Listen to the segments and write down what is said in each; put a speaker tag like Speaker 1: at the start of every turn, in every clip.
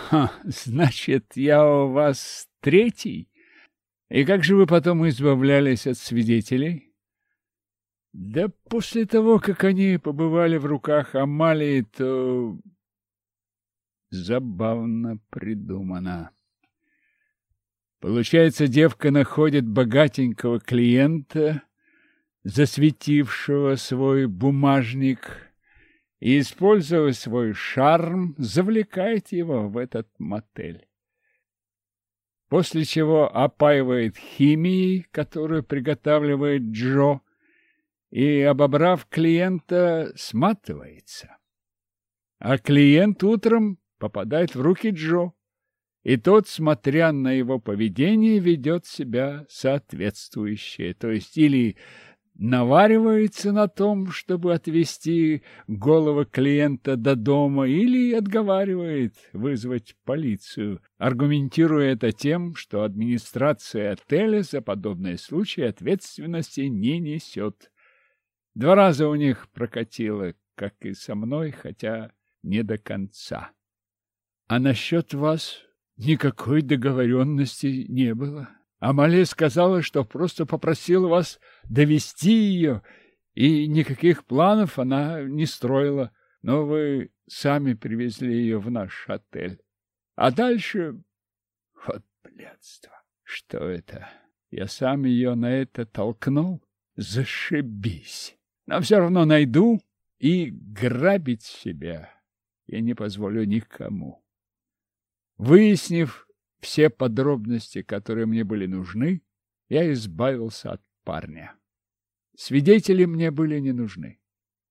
Speaker 1: Значит, я у вас третий? И как же вы потом избавлялись от свидетелей? Да после того, как они побывали в руках Амалии, то... Забавно придумано. Получается, девка находит богатенького клиента, засветившего свой бумажник, и, используя свой шарм, завлекает его в этот мотель. После чего опаивает химией, которую приготавливает Джо, и, обобрав клиента, сматывается. А клиент утром попадает в руки Джо, и тот, смотря на его поведение, ведет себя соответствующе, то есть или наваривается на том, чтобы отвезти голову клиента до дома, или отговаривает вызвать полицию, аргументируя это тем, что администрация отеля за подобные случаи ответственности не несет. 2 раза у них прокатило, как и со мной, хотя не до конца. А насчет вас никакой договоренности не было. Амалия сказала, что просто попросила вас довести ее, и никаких планов она не строила, но вы сами привезли ее в наш отель. А дальше... Вот блядство! Что это? Я сам ее на это толкнул? Зашибись! Но все равно найду, и грабить себя я не позволю никому. Выяснив все подробности, которые мне были нужны, я избавился от парня. Свидетели мне были не нужны.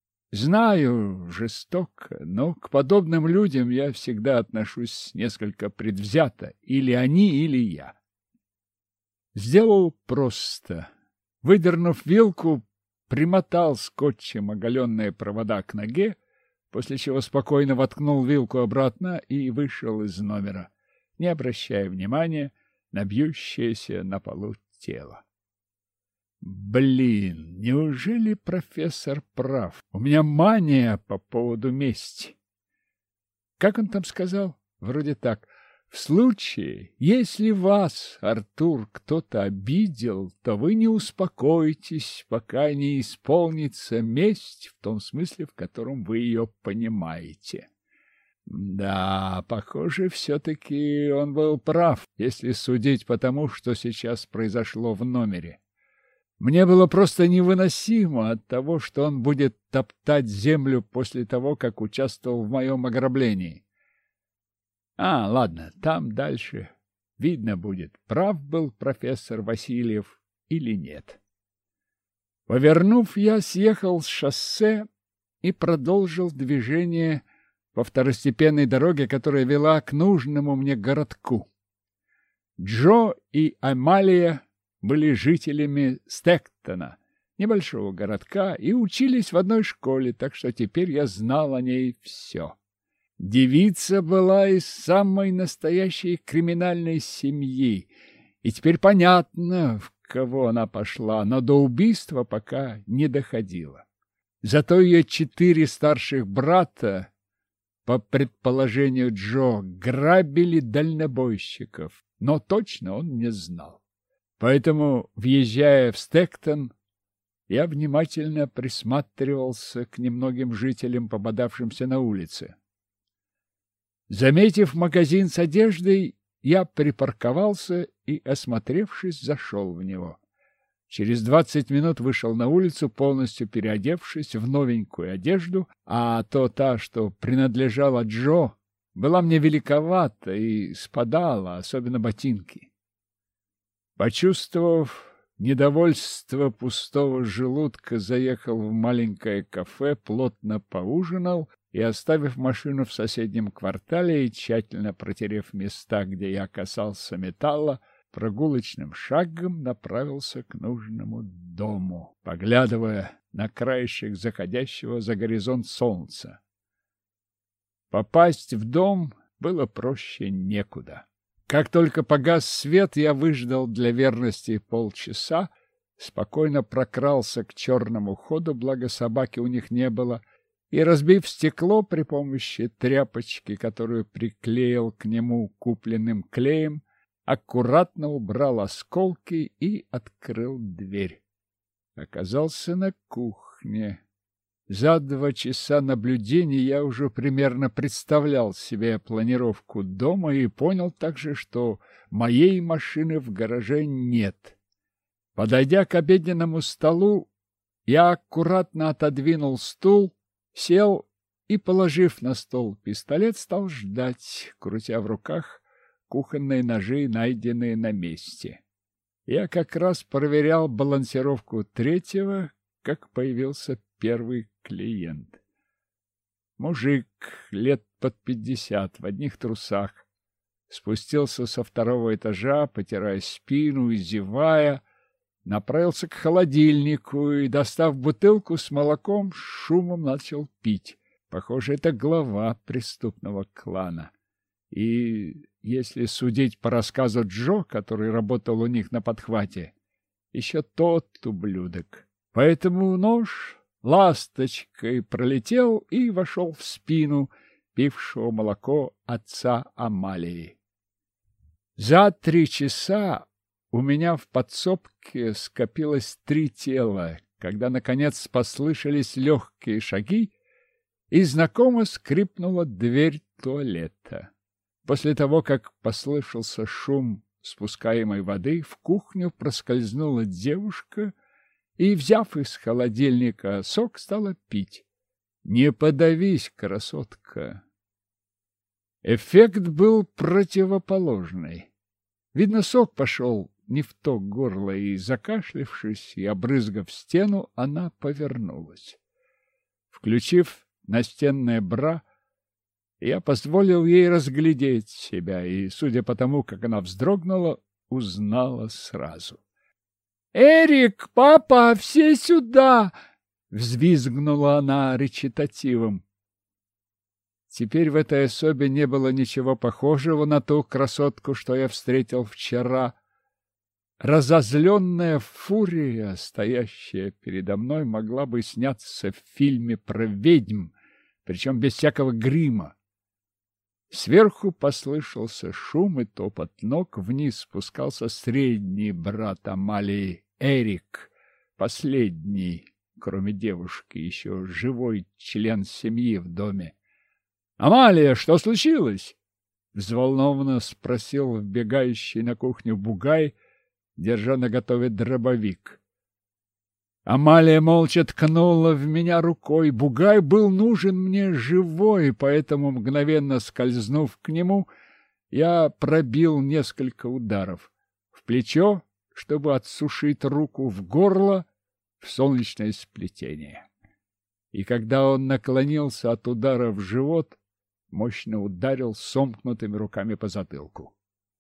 Speaker 1: Знаю, жестоко, но к подобным людям я всегда отношусь несколько предвзято. Или они, или я. Сделал просто. Выдернув вилку, примотал скотчем оголенные провода к ноге, после чего спокойно воткнул вилку обратно и вышел из номера, не обращая внимания на бьющееся на полу тело. Блин, неужели профессор прав? У меня мания по поводу мести. Как он там сказал? Вроде так. В случае, если вас, Артур, кто-то обидел, то вы не успокойтесь, пока не исполнится месть в том смысле, в котором вы ее понимаете. Да, похоже, все-таки он был прав, если судить по тому, что сейчас произошло в номере. Мне было просто невыносимо от того, что он будет топтать землю после того, как участвовал в моем ограблении. Ладно, там дальше видно будет, прав был профессор Васильев или нет. Повернув, я съехал с шоссе и продолжил движение по второстепенной дороге, которая вела к нужному мне городку. Джо и Амалия были жителями Стэктона, небольшого городка, и учились в одной школе, так что теперь я знал о ней все. Девица была из самой настоящей криминальной семьи, и теперь понятно, в кого она пошла, но до убийства пока не доходило. Зато ее 4 старших брата, по предположению Джо, грабили дальнобойщиков, но точно он не знал. Поэтому, въезжая в Стэктон, я внимательно присматривался к немногим жителям, попадавшимся на улице. Заметив магазин с одеждой, я припарковался и, осмотревшись, зашел в него. Через 20 минут вышел на улицу, полностью переодевшись в новенькую одежду, а та, что принадлежала Джо, была мне великовата и спадала, особенно ботинки. Почувствовав недовольство пустого желудка, заехал в маленькое кафе, плотно поужинал и, оставив машину в соседнем квартале и тщательно протерев места, где я касался металла, прогулочным шагом направился к нужному дому, поглядывая на краешек заходящего за горизонт солнца. Попасть в дом было проще некуда. Как только погас свет, я выждал для верности полчаса, спокойно прокрался к черному ходу, благо собаки у них не было, и, разбив стекло при помощи тряпочки, которую приклеил к нему купленным клеем, аккуратно убрал осколки и открыл дверь. Оказался на кухне. За 2 часа наблюдений я уже примерно представлял себе планировку дома и понял также, что моей машины в гараже нет. Подойдя к обеденному столу, я аккуратно отодвинул стул, сел и, положив на стол пистолет, стал ждать, крутя в руках кухонные ножи, найденные на месте. Я как раз проверял балансировку третьего, как появился первый клиент. Мужик лет под 50, в одних трусах, спустился со 2-го этажа, потирая спину и зевая, направился к холодильнику и, достав бутылку с молоком, шумом начал пить. Похоже, это глава преступного клана. И, если судить по рассказу Джо, который работал у них на подхвате, еще тот ублюдок. Поэтому нож ласточкой пролетел и вошел в спину пившего молоко отца Амалии. За 3 часа у меня в подсобке скопилось 3 тела, когда, наконец, послышались легкие шаги, и знакомо скрипнула дверь туалета. После того, как послышался шум спускаемой воды, в кухню проскользнула девушка и, взяв из холодильника сок, стала пить. Не подавись, красотка! Эффект был противоположный. Видно, сок пошел не в то горло, и, закашлявшись и обрызгав стену, она повернулась. Включив настенное бра, я позволил ей разглядеть себя, и, судя по тому, как она вздрогнула, узнала сразу. «Эрик, папа, все сюда!» — взвизгнула она речитативом. Теперь в этой особе не было ничего похожего на ту красотку, что я встретил вчера. Разозленная фурия, стоящая передо мной, могла бы сняться в фильме про ведьм, причем без всякого грима. Сверху послышался шум и топот ног, вниз спускался средний брат Амалии, Эрик, последний, кроме девушки, еще живой член семьи в доме. «Амалия, что случилось?» — взволнованно спросил вбегающий на кухню бугай, держа наготове дробовик. Амалия молча ткнула в меня рукой. Бугай был нужен мне живой, поэтому, мгновенно скользнув к нему, я пробил несколько ударов. В плечо, чтобы отсушить руку, в горло, в солнечное сплетение. И когда он наклонился от удара в живот, мощно ударил сомкнутыми руками по затылку.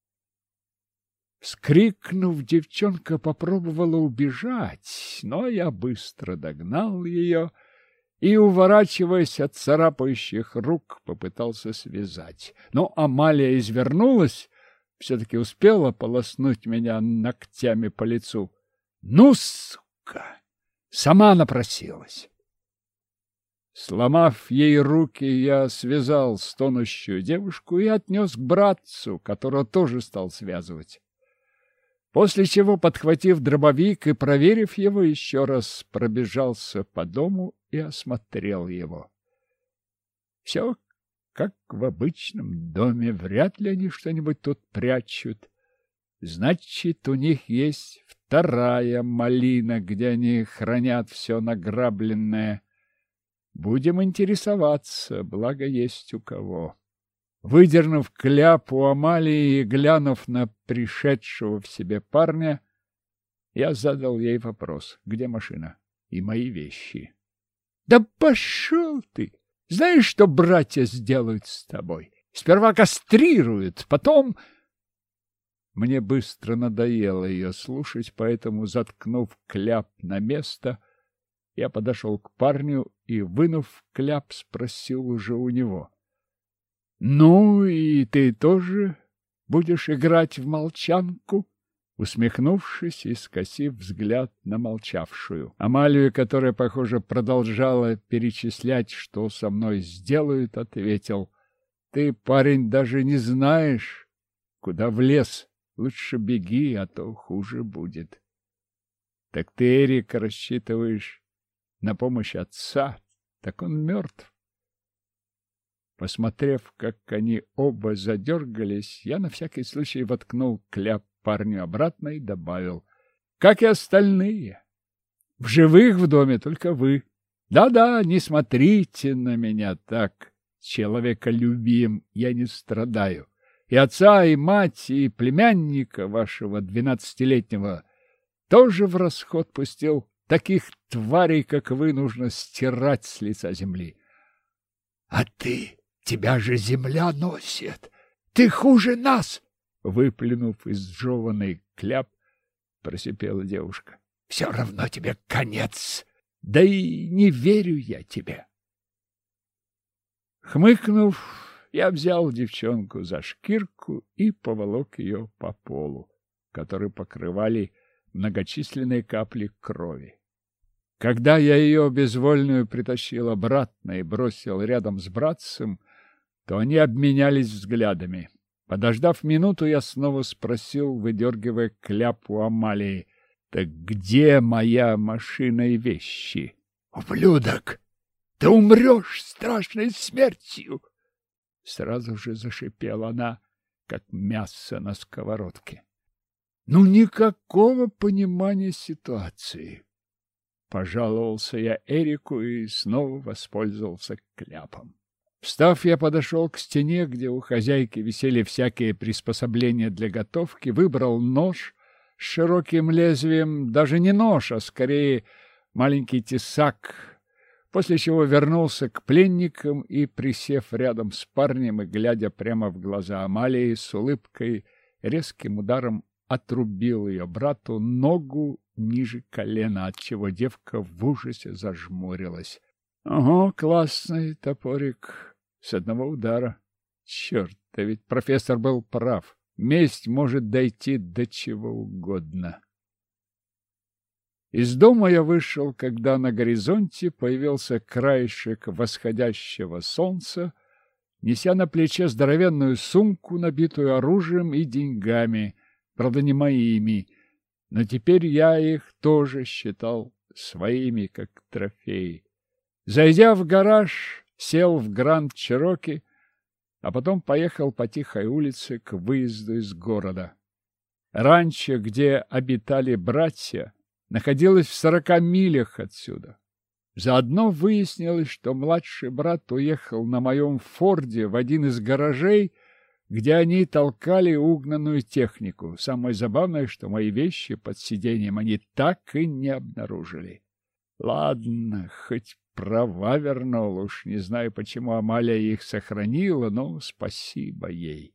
Speaker 1: Вскрикнув, девчонка попробовала убежать, но я быстро догнал ее и, уворачиваясь от царапающих рук, попытался связать. Но Амалия извернулась, все-таки успела полоснуть меня ногтями по лицу. «Ну, сука! Сама напросилась!» Сломав ей руки, я связал стонущую девушку и отнес к братцу, которого тоже стал связывать. После чего, подхватив дробовик и проверив его, еще раз пробежался по дому и осмотрел его. Все как в обычном доме, вряд ли они что-нибудь тут прячут. Значит, у них есть 2-я малина, где они хранят все награбленное. Будем интересоваться, благо есть у кого. Выдернув кляп у Амалии и глянув на пришедшего в себе парня, я задал ей вопрос: где машина и мои вещи? — Да пошел ты! Знаешь, что братья сделают с тобой? Сперва кастрируют, потом... Мне быстро надоело ее слушать, поэтому, заткнув кляп на место, я подошел к парню и, вынув кляп, спросил уже у него: «Ну, и ты тоже будешь играть в молчанку?» усмехнувшись и скосив взгляд на молчавшую Амалию, которая, похоже, продолжала перечислять, что со мной сделают, ответил: «Ты, парень, даже не знаешь, куда влез. Лучше беги, а то хуже будет». «Так ты, Эрик, рассчитываешь на помощь отца? Так он мертв». Посмотрев, как они оба задергались, я на всякий случай воткнул кляп парню обратно и добавил: «Как и остальные. В живых в доме только вы. Да-да, не смотрите на меня так. Человеколюбием я не страдаю. И отца, и мать, и племянника вашего 12-летнего тоже в расход пустил. Таких тварей, как вы, нужно стирать с лица земли». «А ты? Тебя же земля носит! Ты хуже нас!» Выплюнув изжеванный кляп, просипела девушка. «Все равно тебе конец! Да и не верю я тебе!» Хмыкнув, я взял девчонку за шкирку и поволок ее по полу, который покрывали многочисленные капли крови. Когда я ее безвольную притащил обратно и бросил рядом с братцем, то они обменялись взглядами. Подождав минуту, я снова спросил, выдергивая кляп у Амалии: «Так где моя машина и вещи?» «Ублюдок! Ты умрешь страшной смертью!» Сразу же зашипела она, как мясо на сковородке. «Ну, никакого понимания ситуации!» Пожаловался я Эрику и снова воспользовался кляпом. Встав, я подошел к стене, где у хозяйки висели всякие приспособления для готовки, выбрал нож с широким лезвием, даже не нож, а скорее маленький тесак, после чего вернулся к пленникам и, присев рядом с парнем и глядя прямо в глаза Амалии, с улыбкой резким ударом отрубил ее брату ногу ниже колена, отчего девка в ужасе зажмурилась. «Ого, классный топорик с одного удара. Черт, да ведь профессор был прав. Месть может дойти до чего угодно». Из дома я вышел, когда на горизонте появился краешек восходящего солнца, неся на плече здоровенную сумку, набитую оружием и деньгами, правда, не моими, но теперь я их тоже считал своими, как трофеи. Зайдя в гараж, сел в Гранд Чероки, а потом поехал по тихой улице к выезду из города. Ранчо, где обитали братья, находилось в 40 милях отсюда. Заодно выяснилось, что младший брат уехал на моем Форде в один из гаражей, где они толкали угнанную технику. Самое забавное, что мои вещи под сиденьем они так и не обнаружили. Ладно, хоть права вернул, уж не знаю, почему Амалия их сохранила, но спасибо ей.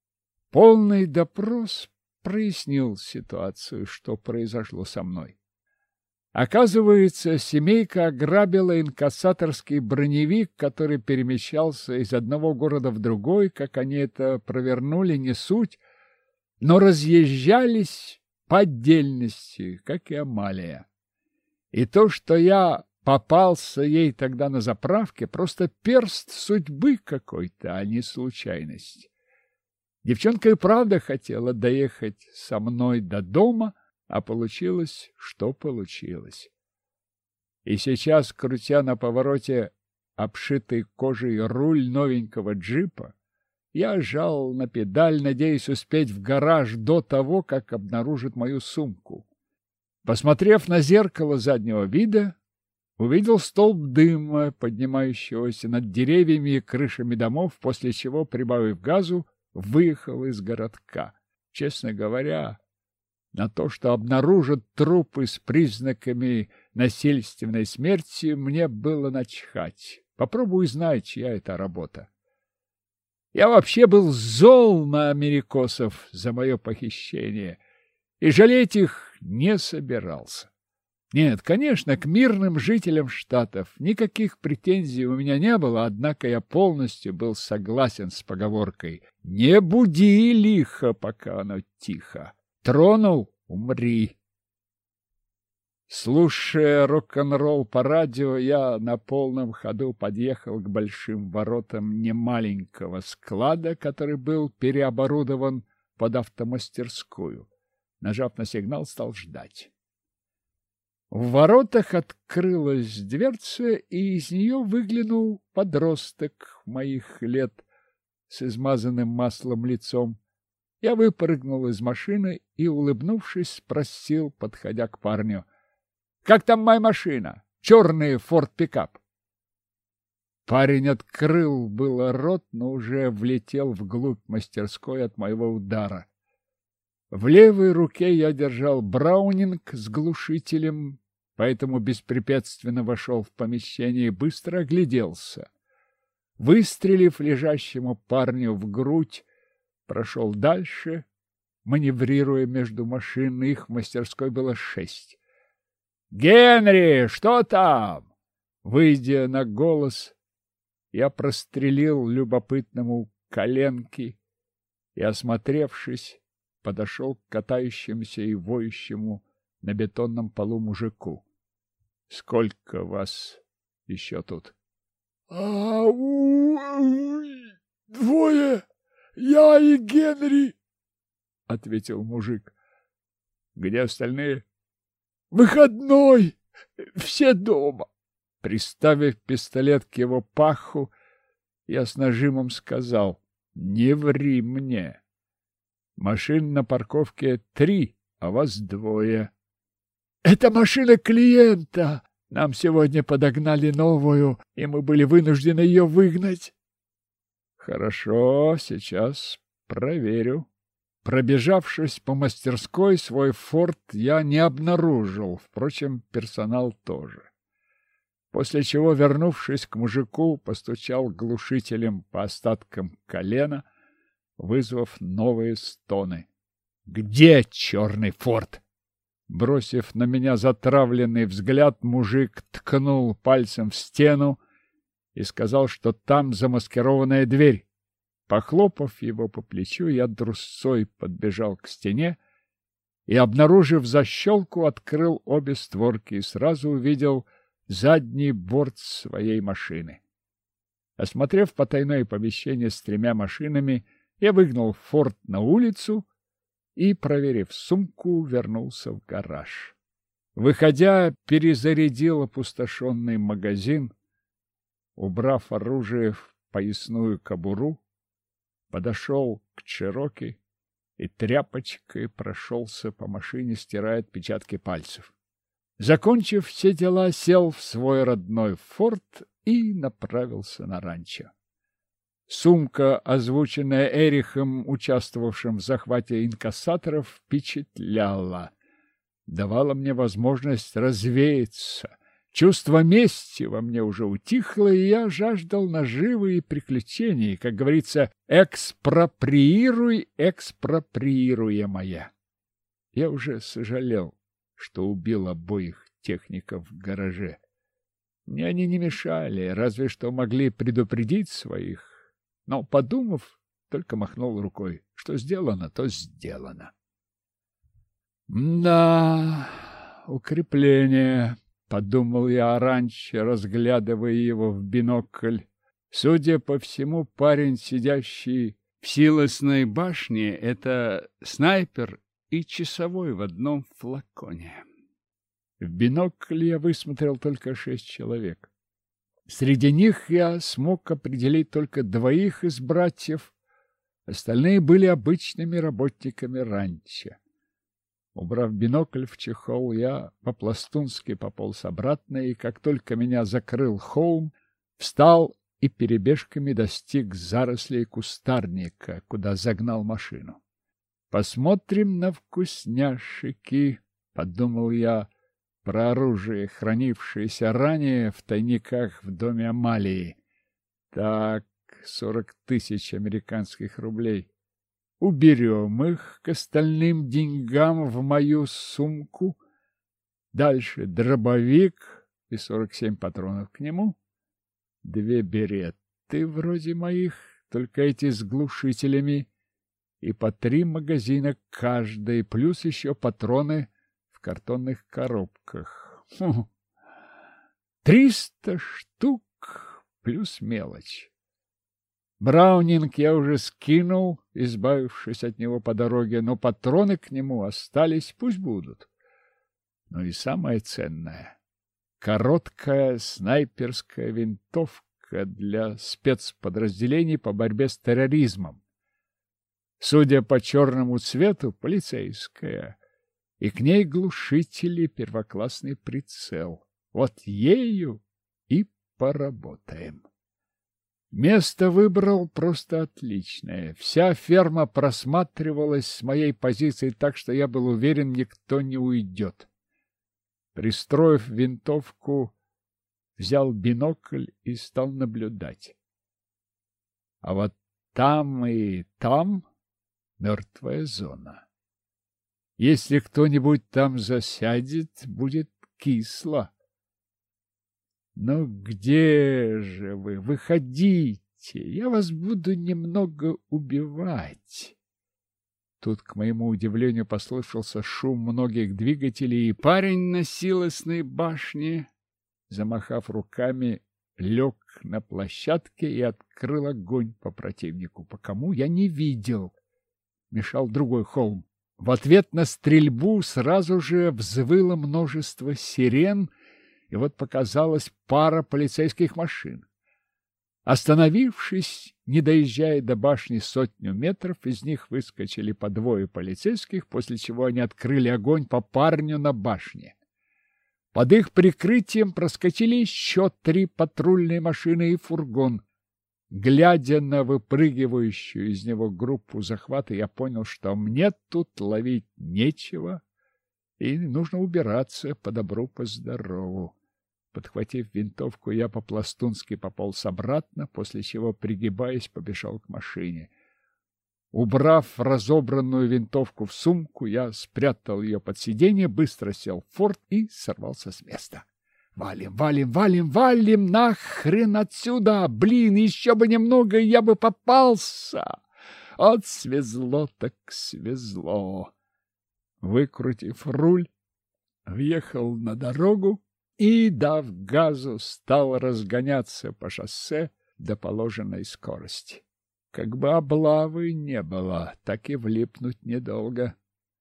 Speaker 1: Полный допрос прояснил ситуацию, что произошло со мной. Оказывается, семейка ограбила инкассаторский броневик, который перемещался из одного города в другой, как они это провернули, не суть, но разъезжались по отдельности, как и Амалия. И то, что я попался ей тогда на заправке, просто перст судьбы какой-то, а не случайность. Девчонка и правда хотела доехать со мной до дома, а получилось, что получилось. И сейчас, крутя на повороте обшитый кожей руль новенького джипа, я жал на педаль, надеясь успеть в гараж до того, как обнаружат мою сумку. Посмотрев на зеркало заднего вида, увидел столб дыма, поднимающегося над деревьями и крышами домов, после чего, прибавив газу, выехал из городка. Честно говоря, на то, что обнаружат трупы с признаками насильственной смерти, мне было начхать. Попробуй узнай, чья это работа. Я вообще был зол на америкосов за мое похищение и жалеть их не собирался. Нет, конечно, к мирным жителям Штатов никаких претензий у меня не было, однако я полностью был согласен с поговоркой «Не буди лихо, пока оно тихо». Тронул — умри. Слушая рок-н-ролл по радио, я на полном ходу подъехал к большим воротам немаленького склада, который был переоборудован под автомастерскую. Нажав на сигнал, стал ждать. В воротах открылась дверца, и из нее выглянул подросток моих лет с измазанным маслом лицом. Я выпрыгнул из машины и, улыбнувшись, спросил, подходя к парню: «Как там моя машина? Черный форд-пикап». Парень открыл было рот, но уже влетел вглубь мастерской от моего удара. В левой руке я держал браунинг с глушителем, поэтому беспрепятственно вошел в помещение и быстро огляделся. Выстрелив лежащему парню в грудь, прошел дальше, маневрируя между машин. Их в мастерской было 6. «Генри, что там?» Выйдя на голос, я прострелил любопытному коленки и, осмотревшись, подошел к катающемуся и воющему на бетонном полу мужику. «Сколько вас еще тут?»
Speaker 2: Двое, я и Генри», — ответил мужик.
Speaker 1: «Где остальные?»
Speaker 2: «Выходной, все дома».
Speaker 1: Приставив пистолет к его паху, я с нажимом сказал: «Не ври мне. Машин на парковке 3, а вас 2.
Speaker 2: «Это машина клиента. Нам сегодня подогнали новую, и мы были вынуждены ее выгнать».
Speaker 1: «Хорошо, сейчас проверю». Пробежавшись по мастерской, свой форт я не обнаружил, впрочем, персонал тоже. После чего, вернувшись к мужику, постучал глушителем по остаткам колена, вызвав новые стоны. «Где черный форт?» Бросив на меня затравленный взгляд, мужик ткнул пальцем в стену и сказал, что там замаскированная дверь. Похлопав его по плечу, я трусцой подбежал к стене и, обнаружив защелку, открыл обе створки и сразу увидел задний борт своей машины. Осмотрев потайное помещение с 3 машинами, я выгнал форт на улицу и, проверив сумку, вернулся в гараж. Выходя, перезарядил опустошенный магазин, убрав оружие в поясную кобуру, подошел к Чероки и тряпочкой прошелся по машине, стирая отпечатки пальцев. Закончив все дела, сел в свой родной форт и направился на ранчо. Сумка, озвученная Эрихом, участвовавшим в захвате инкассаторов, впечатляла, давала мне возможность развеяться. Чувство мести во мне уже утихло, и я жаждал наживы и приключений, как говорится, экспроприируй экспроприируемое. Я уже сожалел, что убил обоих техников в гараже. Мне они не мешали, разве что могли предупредить своих. Но, подумав, только махнул рукой. Что сделано, то сделано. Да, укрепление, подумал я раньше, разглядывая его в бинокль. Судя по всему, парень, сидящий в силосной башне, это снайпер и часовой в одном флаконе. В бинокль я высмотрел только 6 человек. Среди них я смог определить только 2 из братьев, остальные были обычными работниками ранчо. Убрав бинокль в чехол, я по-пластунски пополз обратно, и как только меня закрыл холм, встал и перебежками достиг зарослей кустарника, куда загнал машину. «Посмотрим на вкусняшики», — подумал я, про оружие, хранившееся ранее в тайниках в доме Амалии. Так, 40 000 американских рублей. Уберем их к остальным деньгам в мою сумку. Дальше дробовик и 47 патронов к нему. 2 беретты вроде моих, только эти с глушителями. и по 3 магазина каждый, плюс еще патроны в картонных коробках. 300 штук плюс мелочь. Браунинг я уже скинул, избавившись от него по дороге, но патроны к нему остались, пусть будут. Но и самое ценное — короткая снайперская винтовка для спецподразделений по борьбе с терроризмом. Судя по черному цвету, полицейская, и к ней глушитель и первоклассный прицел. Вот ею и поработаем. Место выбрал просто отличное. Вся ферма просматривалась с моей позиции так, что я был уверен, никто не уйдет. Пристроив винтовку, взял бинокль и стал наблюдать. А вот там и там мертвая зона. Если кто-нибудь там засядет, будет кисло. «Ну где же вы? Выходите! Я вас буду немного убивать!» Тут, к моему удивлению, послышался шум многих двигателей, и парень на силосной башне, замахав руками, лег на площадке и открыл огонь по противнику. По кому я не видел. Мешал другой холм. В ответ на стрельбу сразу же взвыло множество сирен, и вот показалась пара полицейских машин. Остановившись, не доезжая до башни 100 метров, из них выскочили по 2 полицейских, после чего они открыли огонь по парню на башне. Под их прикрытием проскочили еще 3 патрульные машины и фургон. Глядя на выпрыгивающую из него группу захвата, я понял, что мне тут ловить нечего, и нужно убираться по добру, по здорову. Подхватив винтовку, я по-пластунски пополз обратно, после чего, пригибаясь, побежал к машине. Убрав разобранную винтовку в сумку, я спрятал ее под сиденье, быстро сел в форт и сорвался с места. «Валим, валим, валим, валим! Нахрен отсюда! Блин, еще бы немного, и я бы попался! От свезло так свезло!» Выкрутив руль, въехал на дорогу и, дав газу, стал разгоняться по шоссе до положенной скорости. Как бы облавы не было, так и влипнуть недолго.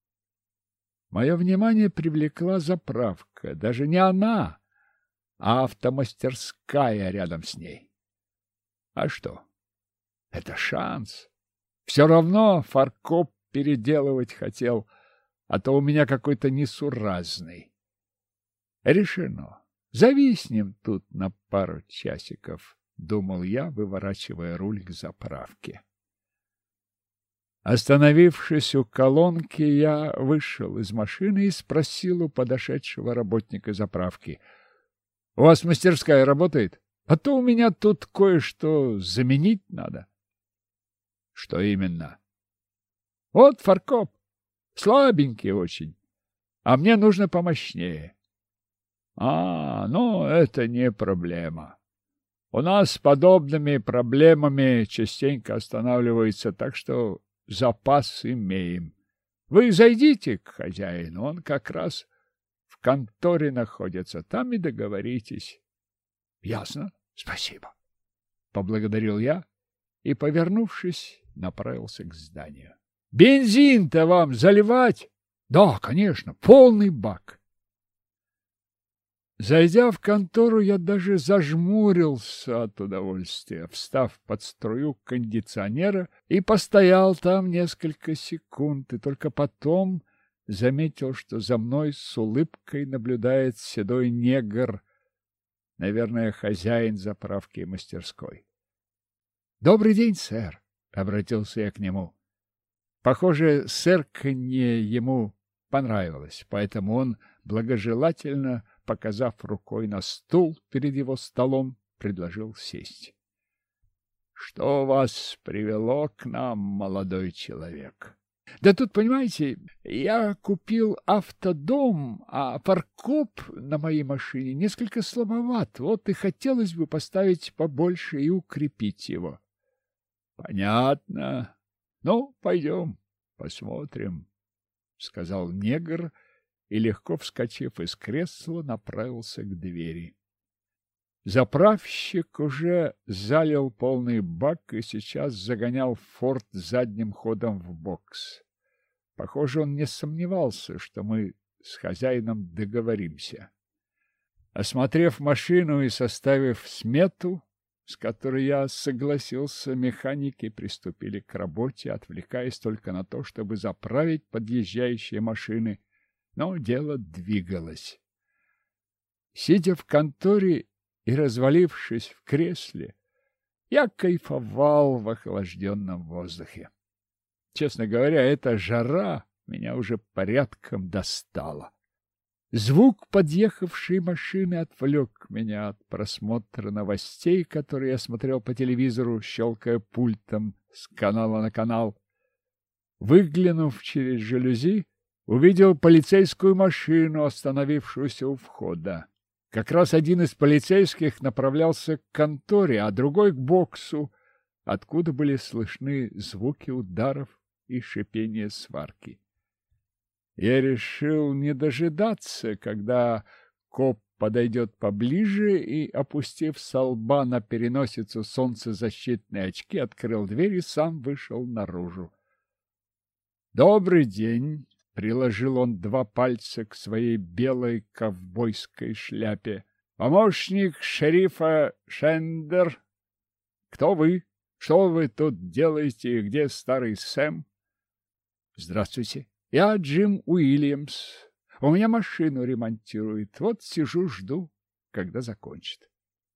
Speaker 1: Мое внимание привлекла заправка, даже не она, а автомастерская рядом с ней. А что? Это шанс. Все равно фаркоп переделывать хотел, а то у меня какой-то несуразный. Решено. Зависнем тут на пару часиков, думал я, выворачивая руль к заправке. Остановившись у колонки, я вышел из машины и спросил у подошедшего работника заправки: «У вас мастерская работает? А то у меня тут кое-что заменить надо». «Что именно?» «Вот фаркоп. Слабенький очень. А мне нужно помощнее». Ну, это не проблема. У нас с подобными проблемами частенько останавливается, так что запас имеем. Вы зайдите к хозяину, он как раз в конторе находится, там и договоритесь». «Ясно, спасибо», — поблагодарил я и, повернувшись, направился к зданию. «Бензин-то вам заливать?» «Да, конечно, полный бак». Зайдя в контору, я даже зажмурился от удовольствия, встав под струю кондиционера, и постоял там несколько секунд, и только потом заметил, что за мной с улыбкой наблюдает седой негр, наверное, хозяин заправки и мастерской. «Добрый день, сэр», — обратился я к нему. Похоже, сэрканье ему понравилось, поэтому он благожелательно, показав рукой на стул перед его столом, предложил сесть. «Что вас привело к нам, молодой человек?» «Да тут, понимаете, я купил автодом, а фаркоп на моей машине несколько слабоват. Вот и хотелось бы поставить побольше и укрепить его». «Понятно. Ну, пойдем, посмотрим, — сказал негр и, легко вскочив из кресла, направился к двери. Заправщик уже залил полный бак и сейчас загонял «Форд» задним ходом в бокс. Похоже, он не сомневался, что мы с хозяином договоримся. Осмотрев машину и составив смету, с которой я согласился, механики приступили к работе, отвлекаясь только на то, чтобы заправить подъезжающие машины, но дело двигалось. Сидя в конторе и развалившись в кресле, я кайфовал в охлажденном воздухе. Честно говоря, эта жара меня уже порядком достала. Звук подъехавшей машины отвлек меня от просмотра новостей, которые я смотрел по телевизору, щелкая пультом с канала на канал. Выглянув через жалюзи, увидел полицейскую машину, остановившуюся у входа. Как раз один из полицейских направлялся к конторе, а другой к боксу, откуда были слышны звуки ударов и шипение сварки. Я решил не дожидаться, когда коп подойдет поближе, и, опустив со лба на переносицу солнцезащитные очки, открыл дверь и сам вышел наружу. «Добрый день!» — приложил он 2 пальца к своей белой ковбойской шляпе. «Помощник шерифа Шендер? Кто вы? Что вы тут делаете и где старый Сэм?» «Здравствуйте. Я Джим Уильямс. У меня машину ремонтируют. Вот сижу, жду, когда закончит».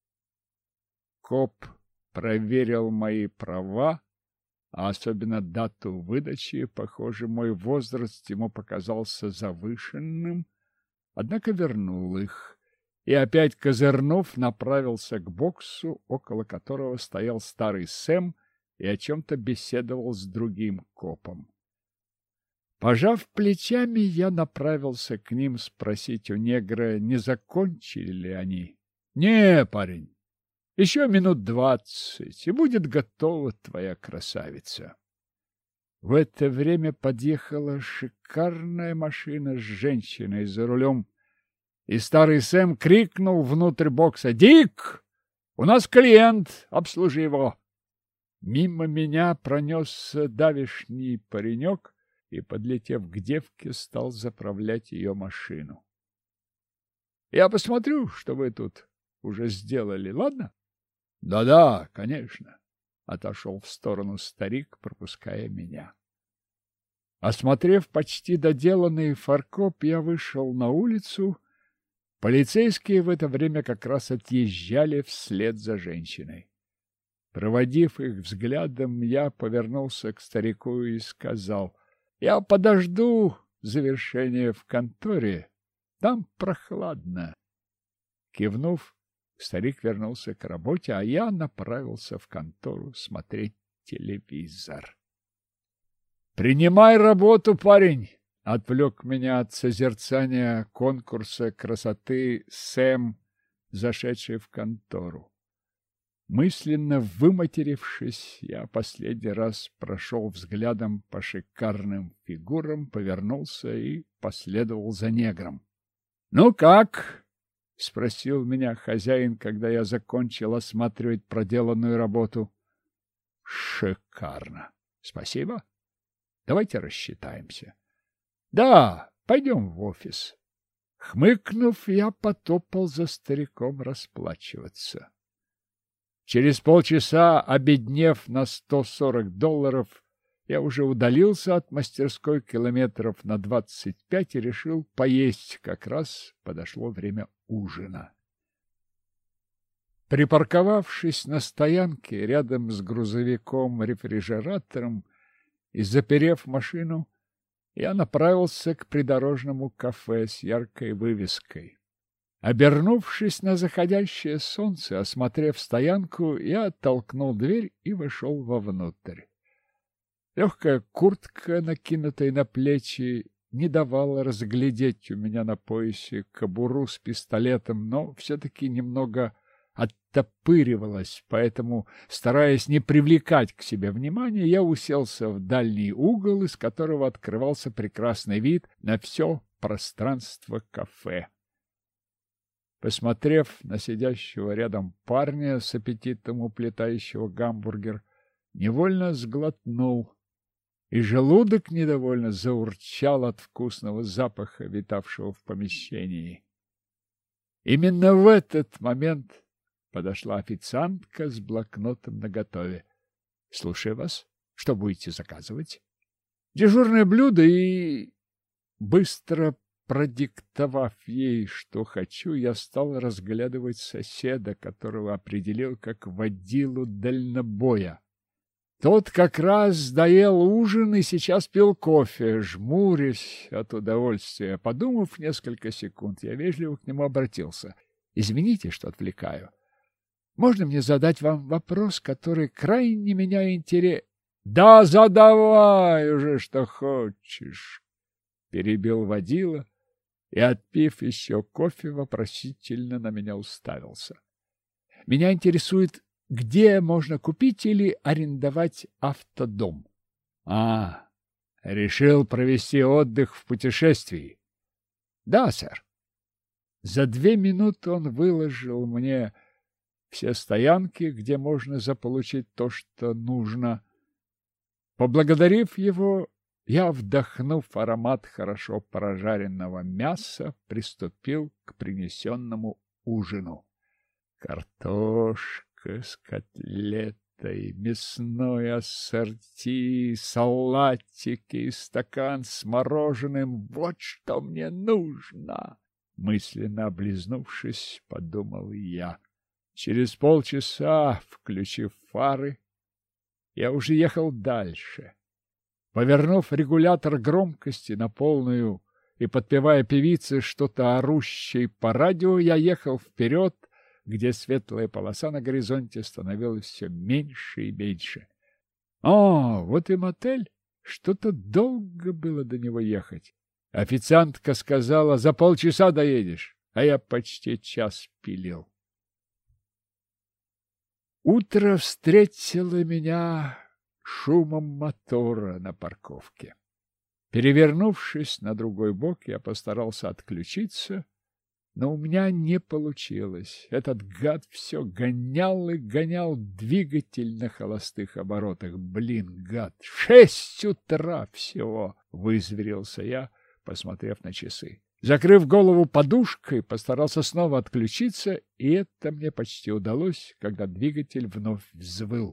Speaker 1: Коп проверил мои права, а особенно дату выдачи. Похоже, мой возраст ему показался завышенным, однако вернул их и, опять козырнув, направился к боксу, около которого стоял старый Сэм и о чем-то беседовал с другим копом. Пожав плечами, я направился к ним спросить у негра, не закончили ли они. «Не, парень, еще минут 20, и будет готова твоя красавица». В это время подъехала шикарная машина с женщиной за рулем, и старый Сэм крикнул внутрь бокса: «Дик, у нас клиент, обслужи его!» Мимо меня пронесся давешний паренек и, подлетев к девке, стал заправлять ее машину. «Я посмотрю, что вы тут уже сделали, ладно?» «Да-да, конечно», — отошел в сторону старик, пропуская меня. Осмотрев почти доделанный фаркоп, я вышел на улицу. Полицейские в это время как раз отъезжали вслед за женщиной. Проводив их взглядом, я повернулся к старику и сказал: «Я подожду завершения в конторе. Там прохладно». Кивнув, старик вернулся к работе, а я направился в контору смотреть телевизор. «Принимай работу, парень!» — отвлек меня от созерцания конкурса красоты Сэм, зашедший в контору. Мысленно выматерившись, я последний раз прошел взглядом по шикарным фигурам, повернулся и последовал за негром. «Ну как?» — спросил меня хозяин, когда я закончил осматривать проделанную работу. «Шикарно! Спасибо. Давайте рассчитаемся». «Да, пойдем в офис». Хмыкнув, я потопал за стариком расплачиваться. Через полчаса, обеднев на $140, я уже удалился от мастерской километров на 25 и решил поесть. Как раз подошло время ужина. Припарковавшись на стоянке рядом с грузовиком-рефрижератором и заперев машину, я направился к придорожному кафе с яркой вывеской. Обернувшись на заходящее солнце, осмотрев стоянку, я оттолкнул дверь и вошел вовнутрь. Легкая куртка, накинутая на плечи, не давала разглядеть у меня на поясе кобуру с пистолетом, но все-таки немного оттопыривалась, поэтому, стараясь не привлекать к себе внимания, я уселся в дальний угол, из которого открывался прекрасный вид на все пространство кафе. Посмотрев на сидящего рядом парня с аппетитом уплетающего гамбургер, невольно сглотнул, и желудок недовольно заурчал от вкусного запаха, витавшего в помещении. Именно в этот момент подошла официантка с блокнотом наготове. — Слушаю вас. Что будете заказывать? — Дежурное блюдо и... Быстро продиктовав ей, что хочу, я стал разглядывать соседа, которого определил как водилу дальнобоя. Тот как раз доел ужин и сейчас пил кофе, жмурясь от удовольствия. Подумав несколько секунд, я вежливо к нему обратился. — Извините, что отвлекаю. Можно мне задать вам вопрос, который крайне меня интересует? — Да задавай уже, что хочешь, — перебил водила и, отпив еще кофе, вопросительно на меня уставился. — Меня интересует, где можно купить или арендовать автодом. — решил провести отдых в путешествии? — Да, сэр. За 2 минуты он выложил мне все стоянки, где можно заполучить то, что нужно. Поблагодарив его, я, вдохнув аромат хорошо прожаренного мяса, приступил к принесенному ужину. Картошка с котлетой, мясное ассорти, салатики и стакан с мороженым — вот что мне нужно! Мысленно облизнувшись, подумал я. Через полчаса, включив фары, я уже ехал дальше. Повернув регулятор громкости на полную и подпевая певице что-то орущей по радио, я ехал вперед, где светлая полоса на горизонте становилась все меньше и меньше. Вот и мотель. Что-то долго было до него ехать. Официантка сказала: за полчаса доедешь, а я почти час пилил. Утро встретило меня шумом мотора на парковке. Перевернувшись на другой бок, я постарался отключиться, но у меня не получилось. Этот гад все гонял и гонял двигатель на холостых оборотах. Блин, гад, 6 утра всего! Вызверился я, посмотрев на часы. Закрыв голову подушкой, постарался снова отключиться, и это мне почти удалось, когда двигатель вновь взвыл.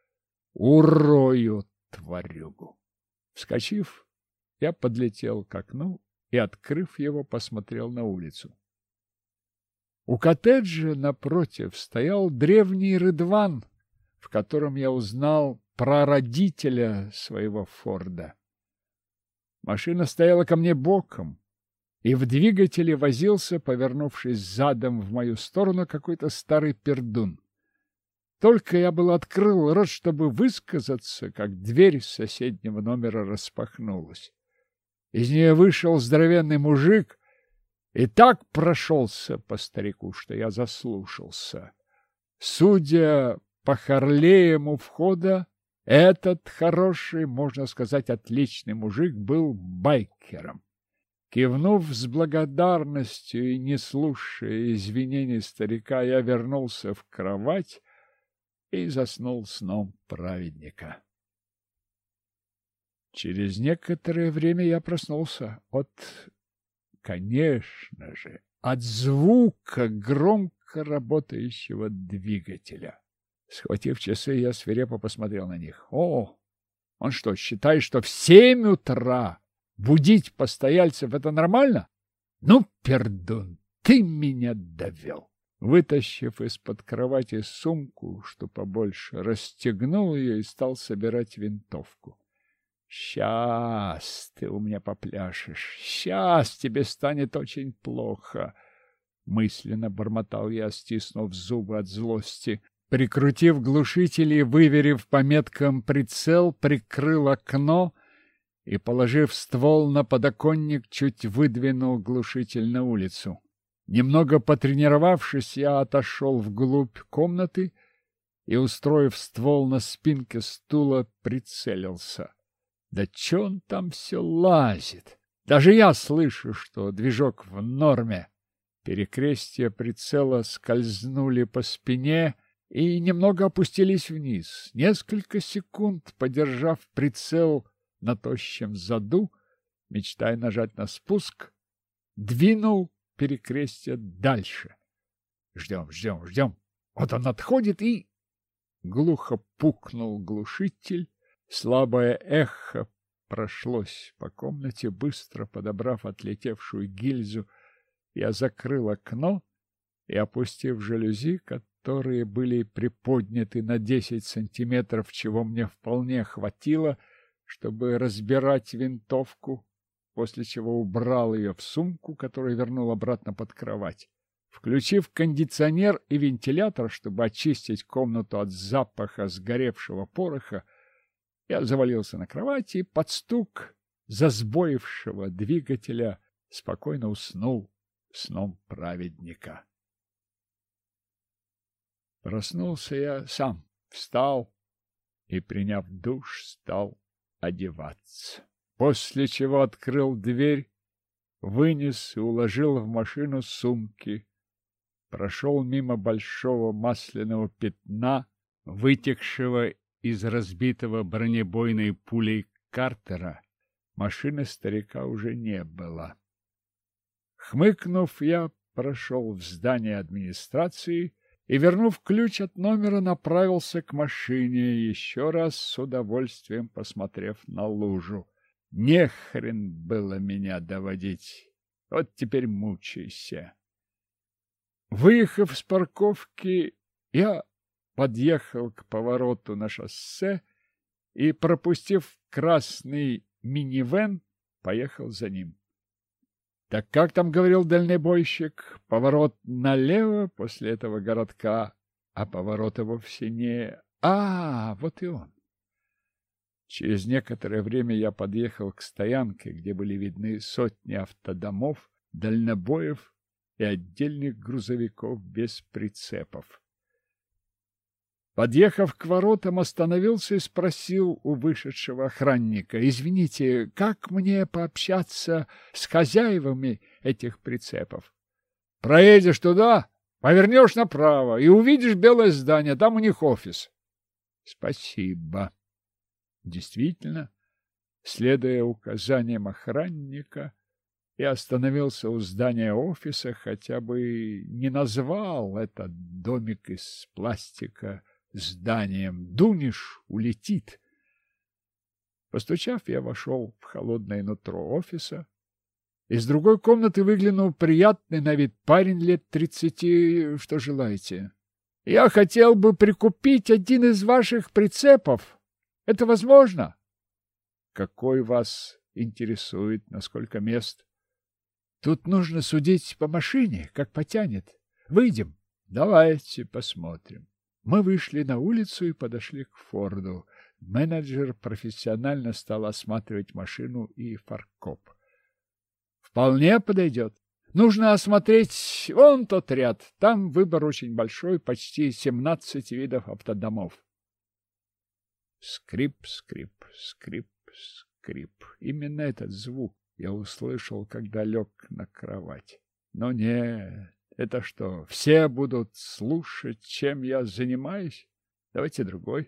Speaker 1: Урою тварюгу! Вскочив, я подлетел к окну и, открыв его, посмотрел на улицу. У коттеджа напротив стоял древний Рыдван, в котором я узнал прародителя своего Форда. Машина стояла ко мне боком, и в двигателе возился, повернувшись задом в мою сторону, какой-то старый пердун. Только я был открыл рот, чтобы высказаться, как дверь соседнего номера распахнулась. Из нее вышел здоровенный мужик и так прошелся по старику, что я заслушался. Судя по Харлеям у входа, этот хороший, можно сказать, отличный мужик был байкером. Кивнув с благодарностью и не слушая извинений старика, я вернулся в кровать и заснул сном праведника. Через некоторое время я проснулся конечно же, от звука громко работающего двигателя. Схватив часы, я свирепо посмотрел на них. Он что, считает, что в 7 утра будить постояльцев — это нормально? Ну, пердун, ты меня довел. Вытащив из-под кровати сумку, что побольше, расстегнул ее и стал собирать винтовку. «Сейчас ты у меня попляшешь, сейчас тебе станет очень плохо», — мысленно бормотал я, стиснув зубы от злости. Прикрутив глушитель и выверив по меткам прицел, прикрыл окно и, положив ствол на подоконник, чуть выдвинул глушитель на улицу. Немного потренировавшись, я отошел вглубь комнаты и, устроив ствол на спинке стула, прицелился. Да чё он там все лазит? Даже я слышу, что движок в норме. Перекрестия прицела скользнули по спине и немного опустились вниз. Несколько секунд, подержав прицел на тощем заду, мечтая нажать на спуск, двинул перекрестие дальше. Ждем. Вот он отходит и... Глухо пукнул глушитель. Слабое эхо прошлось по комнате. Быстро подобрав отлетевшую гильзу, я закрыл окно и, опустив жалюзи, которые были приподняты на 10 сантиметров, чего мне вполне хватило, чтобы разбирать винтовку, после чего убрал ее в сумку, которую вернул обратно под кровать. Включив кондиционер и вентилятор, чтобы очистить комнату от запаха сгоревшего пороха, я завалился на кровати и под стук засбоившего двигателя спокойно уснул сном праведника. Проснулся я сам, встал и, приняв душ, стал одеваться. После чего открыл дверь, вынес и уложил в машину сумки, прошел мимо большого масляного пятна, вытекшего из разбитого бронебойной пулей Картера. Машины старика уже не было. Хмыкнув, я прошел в здание администрации и, вернув ключ от номера, направился к машине, еще раз с удовольствием посмотрев на лужу. Не хрен было меня доводить. Вот теперь мучайся. Выехав с парковки, я подъехал к повороту на шоссе и, пропустив красный минивэн, поехал за ним. Так как там говорил дальнобойщик, поворот налево после этого городка, а поворота вовсе не... Вот и он. Через некоторое время я подъехал к стоянке, где были видны сотни автодомов, дальнобоев и отдельных грузовиков без прицепов. Подъехав к воротам, остановился и спросил у вышедшего охранника: «Извините, как мне пообщаться с хозяевами этих прицепов?» «Проедешь туда, повернешь направо и увидишь белое здание, там у них офис». «Спасибо». Действительно, следуя указаниям охранника, я остановился у здания офиса, хотя бы не назвал этот домик из пластика зданием. Дунешь — улетит. Постучав, я вошел в холодное нутро офиса. Из другой комнаты выглянул приятный на вид парень лет 30. Что желаете? Я хотел бы прикупить один из ваших прицепов. Это возможно? Какой вас интересует? На сколько мест? Тут нужно судить по машине, как потянет. Выйдем. Давайте посмотрим. Мы вышли на улицу и подошли к Форду. Менеджер профессионально стал осматривать машину и фаркоп. Вполне подойдет. Нужно осмотреть вон тот ряд. Там выбор очень большой, почти 17 видов автодомов. Скрип, скрип, скрип, скрип. Именно этот звук я услышал, когда лег на кровать. Но нет, это что, все будут слушать, чем я занимаюсь? Давайте другой.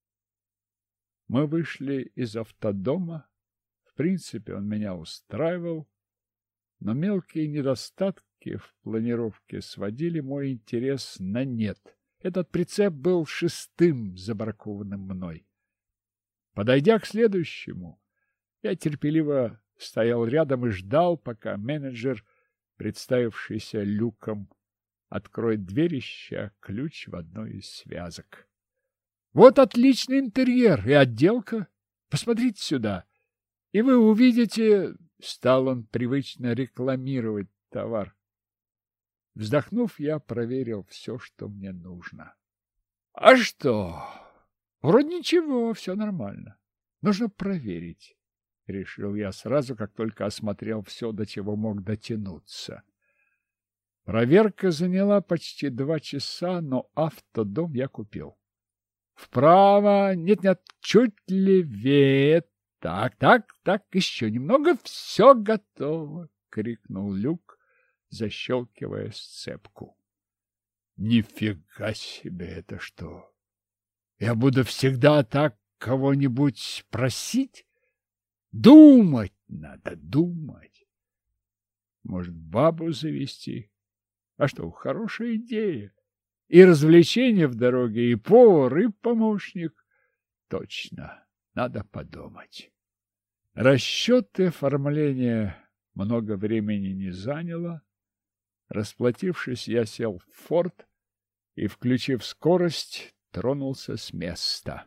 Speaker 1: Мы вышли из автодома. В принципе, он меня устраивал, но мелкие недостатки в планировке сводили мой интерес на нет. Этот прицеп был 6-м забракованным мной. Подойдя к следующему, я терпеливо стоял рядом и ждал, пока менеджер, представившийся Люком, откроет дверь, ища ключ в одной из связок. Вот отличный интерьер и отделка. Посмотрите сюда, и вы увидите... Стал он привычно рекламировать товар. Вздохнув, я проверил все, что мне нужно. А что? Вроде ничего, все нормально. Нужно проверить, решил я сразу, как только осмотрел все, до чего мог дотянуться. Проверка заняла почти 2 часа, но автодом я купил. Вправо, нет-нет, чуть левее. Так, еще немного, все готово, — крикнул Люк, защелкивая сцепку. Нифига себе, это что? Я буду всегда так кого-нибудь просить? Думать надо, думать. Может, бабу завести? А что, хорошая идея. И развлечения в дороге, и повар, и помощник. Точно, надо подумать. Расчеты оформления много времени не заняло. Расплатившись, я сел в форт и, включив скорость, тронулся с места.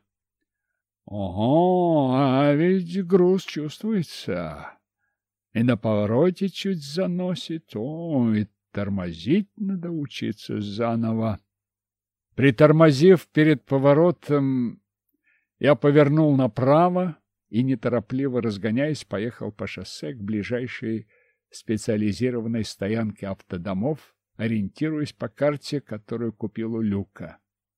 Speaker 1: Ого, а ведь груз чувствуется. И на повороте чуть заносит. И тормозить надо учиться заново. Притормозив перед поворотом, я повернул направо и, неторопливо разгоняясь, поехал по шоссе к ближайшей специализированной стоянке автодомов, ориентируясь по карте, которую купил у Люка.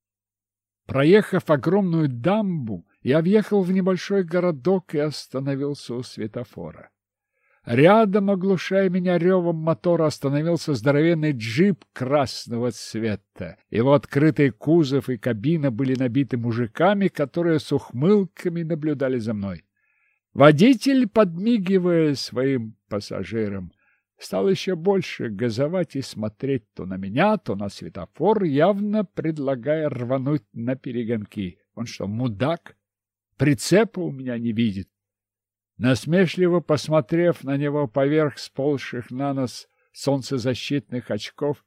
Speaker 1: Проехав огромную дамбу, я въехал в небольшой городок и остановился у светофора. Рядом, оглушая меня ревом мотора, остановился здоровенный джип красного цвета. Его открытый кузов и кабина были набиты мужиками, которые с ухмылками наблюдали за мной. Водитель, подмигивая своим пассажирам, стал еще больше газовать и смотреть то на меня, то на светофор, явно предлагая рвануть на перегонки. Он что, мудак? Прицепа у меня не видит. Насмешливо посмотрев на него поверх сползших на нос солнцезащитных очков,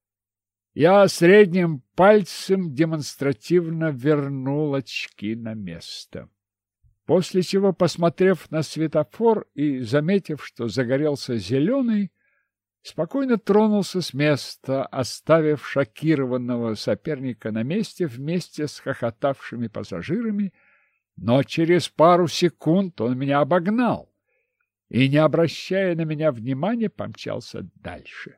Speaker 1: я средним пальцем демонстративно вернул очки на место. После чего, посмотрев на светофор и заметив, что загорелся зеленый, спокойно тронулся с места, оставив шокированного соперника на месте вместе с хохотавшими пассажирами, но через пару секунд он меня обогнал и, не обращая на меня внимания, помчался дальше.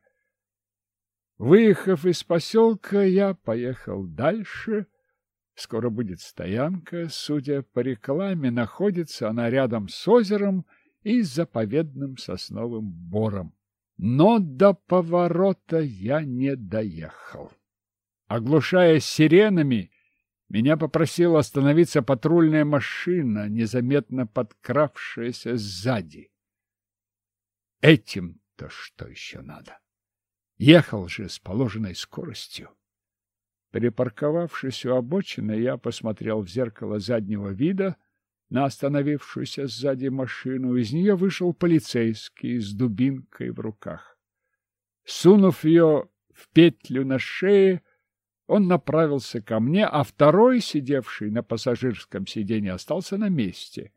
Speaker 1: Выехав из поселка, я поехал дальше. Скоро будет стоянка. Судя по рекламе, находится она рядом с озером и заповедным сосновым бором. Но до поворота я не доехал. Оглушая сиренами, меня попросила остановиться патрульная машина, незаметно подкравшаяся сзади. Этим-то что еще надо? Ехал же с положенной скоростью. Припарковавшись у обочины, я посмотрел в зеркало заднего вида на остановившуюся сзади машину. Из нее вышел полицейский с дубинкой в руках. Сунув ее в петлю на шее, он направился ко мне, а второй, сидевший на пассажирском сиденье, остался на месте.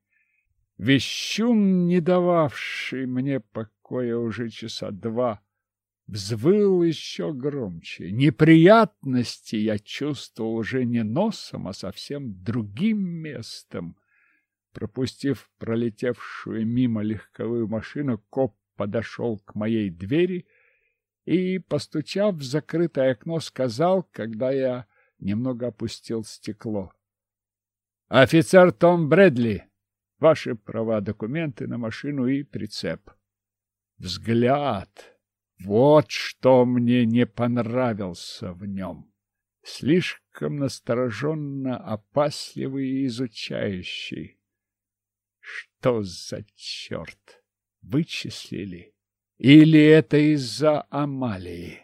Speaker 1: Вещун, не дававший мне покоя уже часа 2, взвыл еще громче. Неприятности я чувствовал уже не носом, а совсем другим местом. Пропустив пролетевшую мимо легковую машину, коп подошел к моей двери и, постучав в закрытое окно, сказал, когда я немного опустил стекло: «Офицер Том Брэдли, ваши права, документы на машину и прицеп». Взгляд. Вот что мне не понравился в нем. Слишком настороженно опасливый и изучающий. Что за черт? Вычислили? Или это из-за Амалии?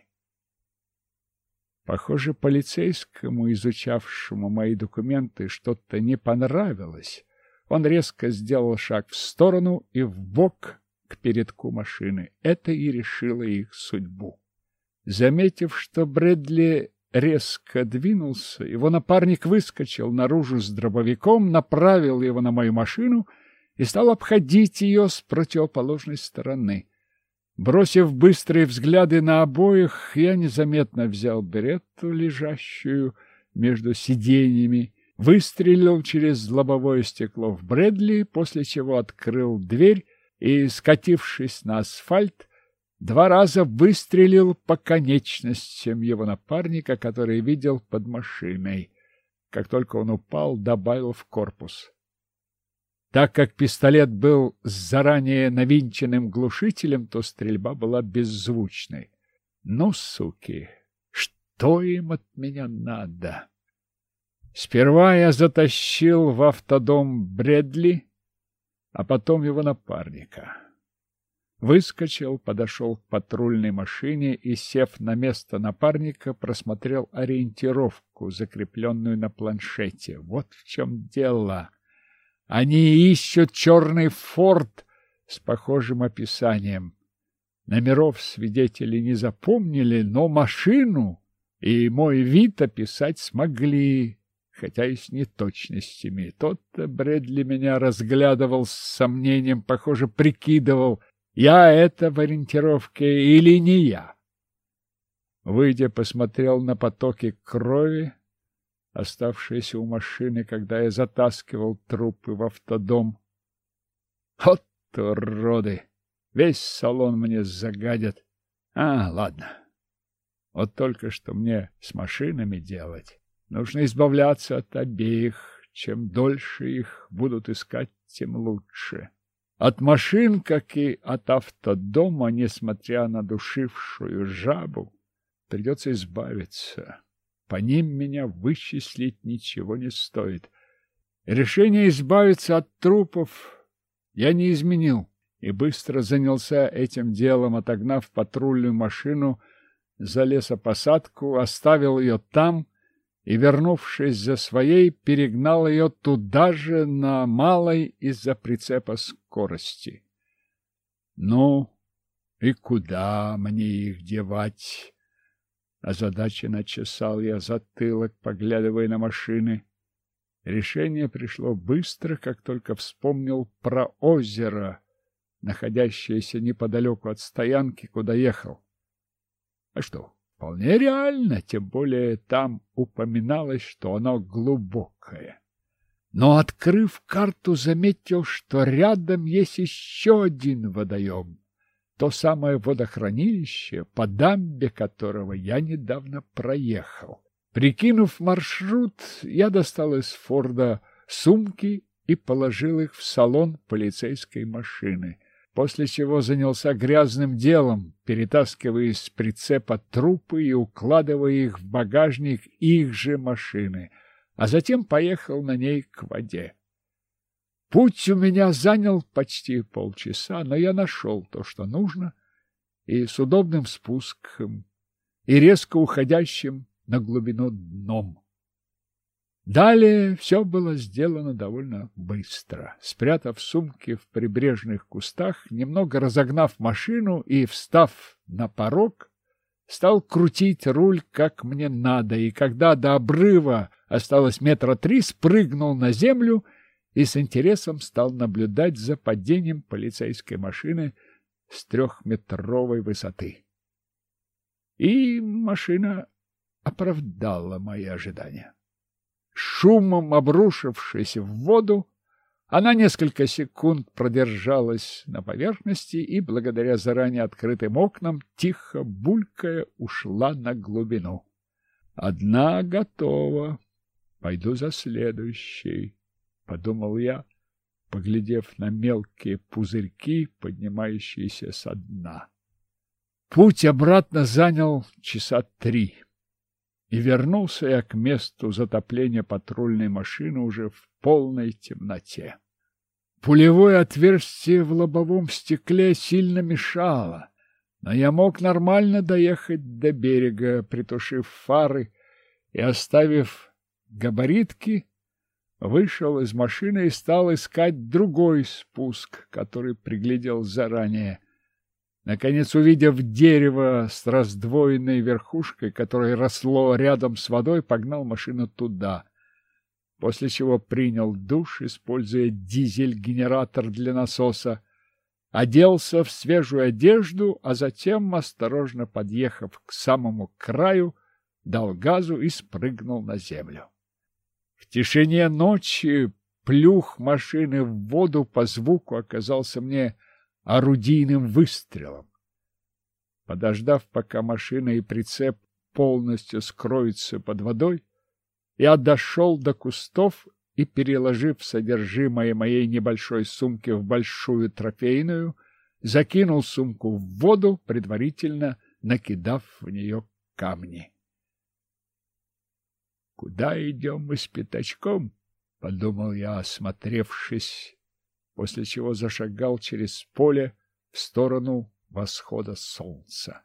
Speaker 1: Похоже, полицейскому, изучавшему мои документы, что-то не понравилось. Он резко сделал шаг в сторону и вбок к передку машины. Это и решило их судьбу. Заметив, что Брэдли резко двинулся, его напарник выскочил наружу с дробовиком, направил его на мою машину и стал обходить ее с противоположной стороны. Бросив быстрые взгляды на обоих, я незаметно взял беретту, лежащую между сиденьями, выстрелил через лобовое стекло в Брэдли, после чего открыл дверь и, скатившись на асфальт, 2 раза выстрелил по конечностям его напарника, который видел под машиной. Как только он упал, добавил в корпус. Так как пистолет был с заранее навинченным глушителем, то стрельба была беззвучной. Ну, суки, что им от меня надо? Сперва я затащил в автодом Брэдли, а потом его напарника. Выскочил, подошел к патрульной машине и, сев на место напарника, просмотрел ориентировку, закрепленную на планшете. Вот в чем дело. Они ищут черный «Форд» с похожим описанием. Номеров свидетели не запомнили, но машину и мой вид описать смогли, хотя и с неточностями. Тот-то Брэдли меня разглядывал с сомнением, похоже, прикидывал, я это в ориентировке или не я. Выйдя, посмотрел на потоки крови, оставшиеся у машины, когда я затаскивал трупы в автодом. Вот уроды! Весь салон мне загадят. Ладно. Вот только что мне с машинами делать. Нужно избавляться от обеих. Чем дольше их будут искать, тем лучше. От машин, как и от автодома, несмотря на душившую жабу, придется избавиться. По ним меня вычислить ничего не стоит. Решение избавиться от трупов я не изменил и быстро занялся этим делом, отогнав патрульную машину за лесопосадку, оставил ее там и, вернувшись за своей, перегнал ее туда же на малой из-за прицепа скорости. Ну, и куда мне их девать? Озадаченно чесал я затылок, поглядывая на машины. Решение пришло быстро, как только вспомнил про озеро, находящееся неподалеку от стоянки, куда ехал. А что, вполне реально, тем более там упоминалось, что оно глубокое. Но, открыв карту, заметил, что рядом есть еще один водоем. То самое водохранилище, по дамбе которого я недавно проехал. Прикинув маршрут, я достал из Форда сумки и положил их в салон полицейской машины, после чего занялся грязным делом, перетаскивая из прицепа трупы и укладывая их в багажник их же машины, а затем поехал на ней к воде. Путь у меня занял почти полчаса, но я нашел то, что нужно, и с удобным спуском, и резко уходящим на глубину дном. Далее все было сделано довольно быстро. Спрятав сумки в прибрежных кустах, немного разогнав машину и, встав на порог, стал крутить руль как мне надо, и когда до обрыва осталось 3 метра, спрыгнул на землю и с интересом стал наблюдать за падением полицейской машины с 3-метровой высоты. И машина оправдала мои ожидания. Шумом обрушившись в воду, она несколько секунд продержалась на поверхности и, благодаря заранее открытым окнам, тихо булькая, ушла на глубину. Одна готова. Пойду за следующей, — подумал я, поглядев на мелкие пузырьки, поднимающиеся со дна. Путь обратно занял часа 3, и вернулся я к месту затопления патрульной машины уже в полной темноте. Пулевое отверстие в лобовом стекле сильно мешало, но я мог нормально доехать до берега, притушив фары и, оставив габаритки, вышел из машины и стал искать другой спуск, который приглядел заранее. Наконец, увидев дерево с раздвоенной верхушкой, которое росло рядом с водой, погнал машину туда, после чего принял душ, используя дизель-генератор для насоса, оделся в свежую одежду, а затем, осторожно подъехав к самому краю, дал газу и спрыгнул на землю. В тишине ночи плюх машины в воду по звуку оказался мне орудийным выстрелом. Подождав, пока машина и прицеп полностью скроются под водой, я дошел до кустов и, переложив содержимое моей небольшой сумки в большую трофейную, закинул сумку в воду, предварительно накидав в нее камни. «Куда идем мы с пятачком?» — подумал я, осмотревшись, после чего зашагал через поле в сторону восхода солнца.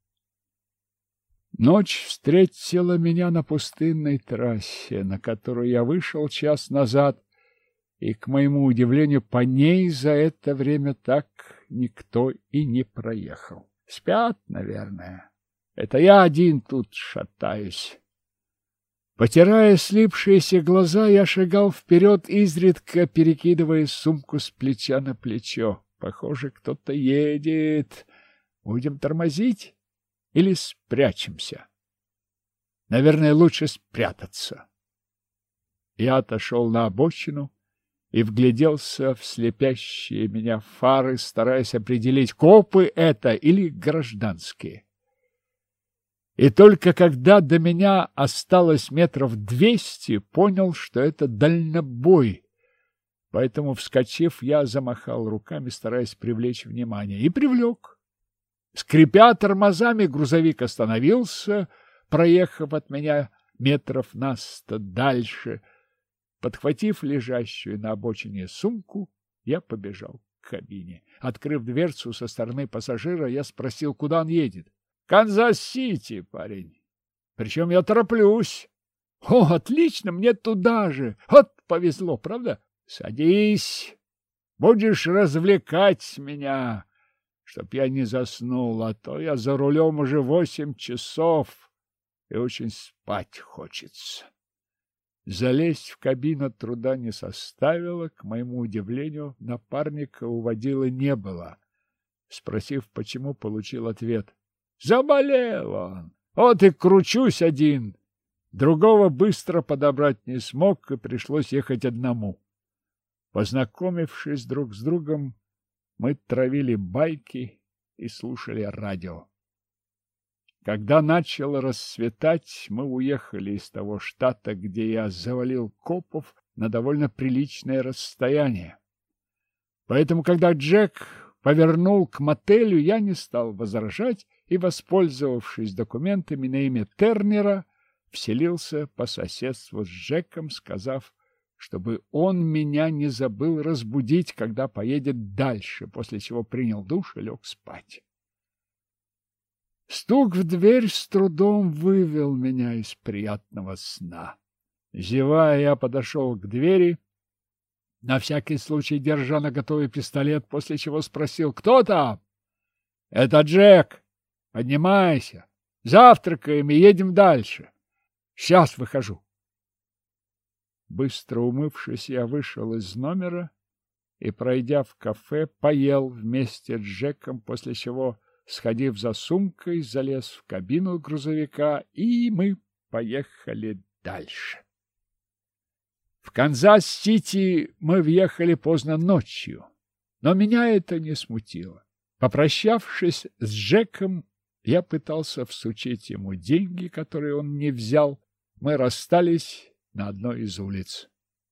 Speaker 1: Ночь встретила меня на пустынной трассе, на которую я вышел час назад, и, к моему удивлению, по ней за это время так никто и не проехал. Спят, наверное. Это я один тут шатаюсь. Потирая слипшиеся глаза, я шагал вперед, изредка перекидывая сумку с плеча на плечо. Похоже, кто-то едет. Будем тормозить или спрячемся? Наверное, лучше спрятаться. Я отошел на обочину и вгляделся в слепящие меня фары, стараясь определить, копы это или гражданские. И только когда до меня осталось 200 метров, понял, что это дальнобой. Поэтому, вскочив, я замахал руками, стараясь привлечь внимание, и привлек. Скрипя тормозами, грузовик остановился, проехав от меня метров на 100 дальше. Подхватив лежащую на обочине сумку, я побежал к кабине. Открыв дверцу со стороны пассажира, я спросил, куда он едет. Канзас-Сити, парень. Причем я тороплюсь. О, отлично, мне туда же. Вот повезло, правда? Садись. Будешь развлекать меня, чтоб я не заснул, а то я за рулем уже 8 часов, и очень спать хочется. Залезть в кабину труда не составило. К моему удивлению, напарника у водилы не было. Спросив, почему, получил ответ. Заболел он. Вот и кручусь один. Другого быстро подобрать не смог, и пришлось ехать одному. Познакомившись друг с другом, мы травили байки и слушали радио. Когда начало рассветать, мы уехали из того штата, где я завалил копов, на довольно приличное расстояние. Поэтому, когда Джек повернул к мотелю, я не стал возражать и, воспользовавшись документами на имя Тернера, вселился по соседству с Джеком, сказав, чтобы он меня не забыл разбудить, когда поедет дальше, после чего принял душ и лег спать. Стук в дверь с трудом вывел меня из приятного сна. Зевая, я подошел к двери, на всякий случай держа наготове пистолет, после чего спросил: «Кто там?» «Это Джек. Поднимайся. Завтракаем и едем дальше. Сейчас выхожу». Быстро умывшись, я вышел из номера и, пройдя в кафе, поел вместе с Джеком, после чего, сходив за сумкой, залез в кабину грузовика, и мы поехали дальше. В Канзас-Сити мы въехали поздно ночью, но меня это не смутило. Попрощавшись с Джеком, я пытался всучить ему деньги, которые он не взял. Мы расстались на одной из улиц.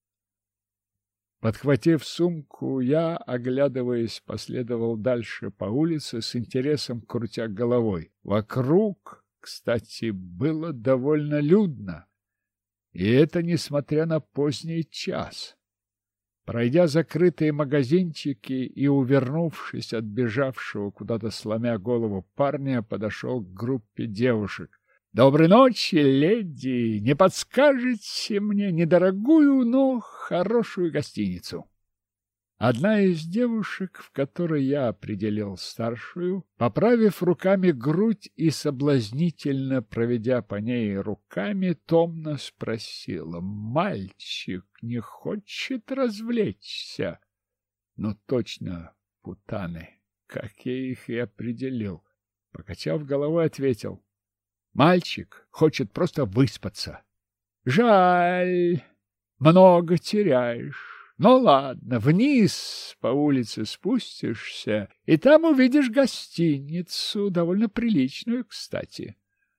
Speaker 1: Подхватив сумку, я, оглядываясь, последовал дальше по улице, с интересом крутя головой. Вокруг, кстати, было довольно людно, и это несмотря на поздний час. Пройдя закрытые магазинчики и увернувшись от бежавшего куда-то сломя голову парня, подошел к группе девушек. «Доброй ночи, леди! Не подскажете мне недорогую, но хорошую гостиницу?» Одна из девушек, в которой я определил старшую, поправив руками грудь и соблазнительно проведя по ней руками, томно спросила: «Мальчик не хочет развлечься?» «Ну, точно, путаны, как я их и определил». Покачав головой, ответил: «Мальчик хочет просто выспаться». «Жаль, много теряешь.
Speaker 2: Ну ладно, вниз по улице спустишься, и там увидишь гостиницу, довольно приличную, кстати.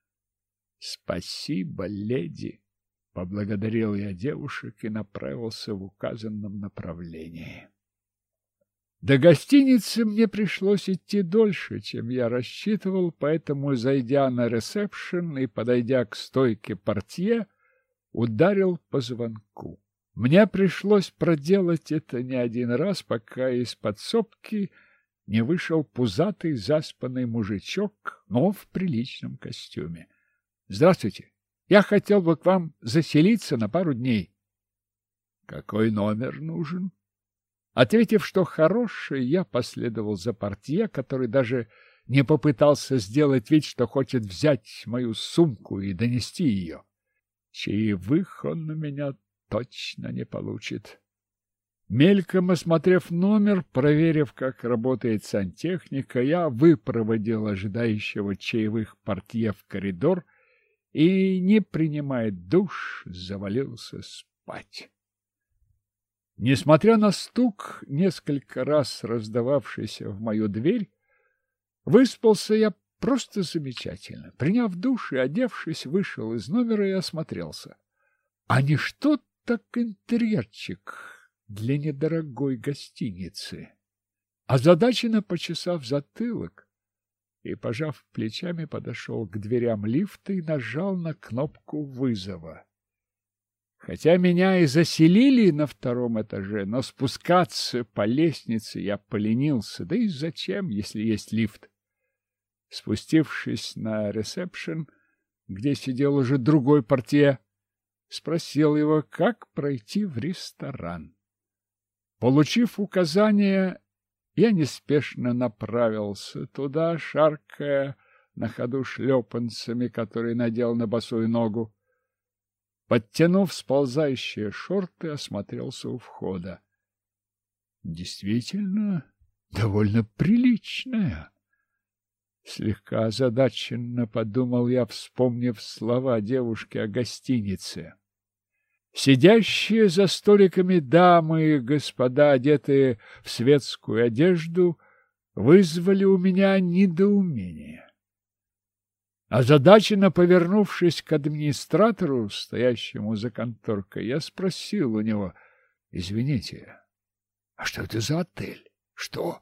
Speaker 2: Спасибо, леди. Поблагодарил я девушек и направился в указанном направлении. До гостиницы мне пришлось идти дольше, чем я рассчитывал, поэтому, зайдя на ресепшн и подойдя к стойке портье, ударил по звонку. Мне пришлось проделать это не один раз, пока из подсобки не вышел пузатый заспанный мужичок, но в приличном костюме. — Здравствуйте. Я хотел бы к вам заселиться на пару дней. — Какой номер нужен? Ответив, что хороший, я последовал за портье, который даже не попытался сделать вид, что хочет взять мою сумку и донести ее. Чаевых он на меня точно не получит. Мельком осмотрев номер, проверив, как работает сантехника, я выпроводил ожидающего чаевых портье в коридор и, не принимая душ, завалился спать. Несмотря на стук, несколько раз раздававшийся в мою дверь, выспался я просто замечательно. Приняв душ и одевшись, вышел из номера и осмотрелся. А не что так интерьерчик для недорогой гостиницы? Озадаченно почесав затылок и, пожав плечами, подошел к дверям лифта и нажал на кнопку вызова. Хотя меня и заселили на втором этаже, но спускаться по лестнице я поленился. Да и зачем, если есть лифт? Спустившись на ресепшн, где сидел уже другой портье, спросил его, как пройти в ресторан. Получив указание, я неспешно направился туда, шаркая на ходу шлепанцами, которые надел на босую ногу. Подтянув сползающие шорты, осмотрелся у входа. Действительно, довольно приличная. Слегка озадаченно подумал я, вспомнив слова девушки о гостинице. Сидящие за столиками дамы и господа, одетые в светскую одежду, вызвали у меня недоумение. Озадаченно повернувшись к администратору, стоящему за конторкой, я спросил у него: «Извините, а что это за отель? Что?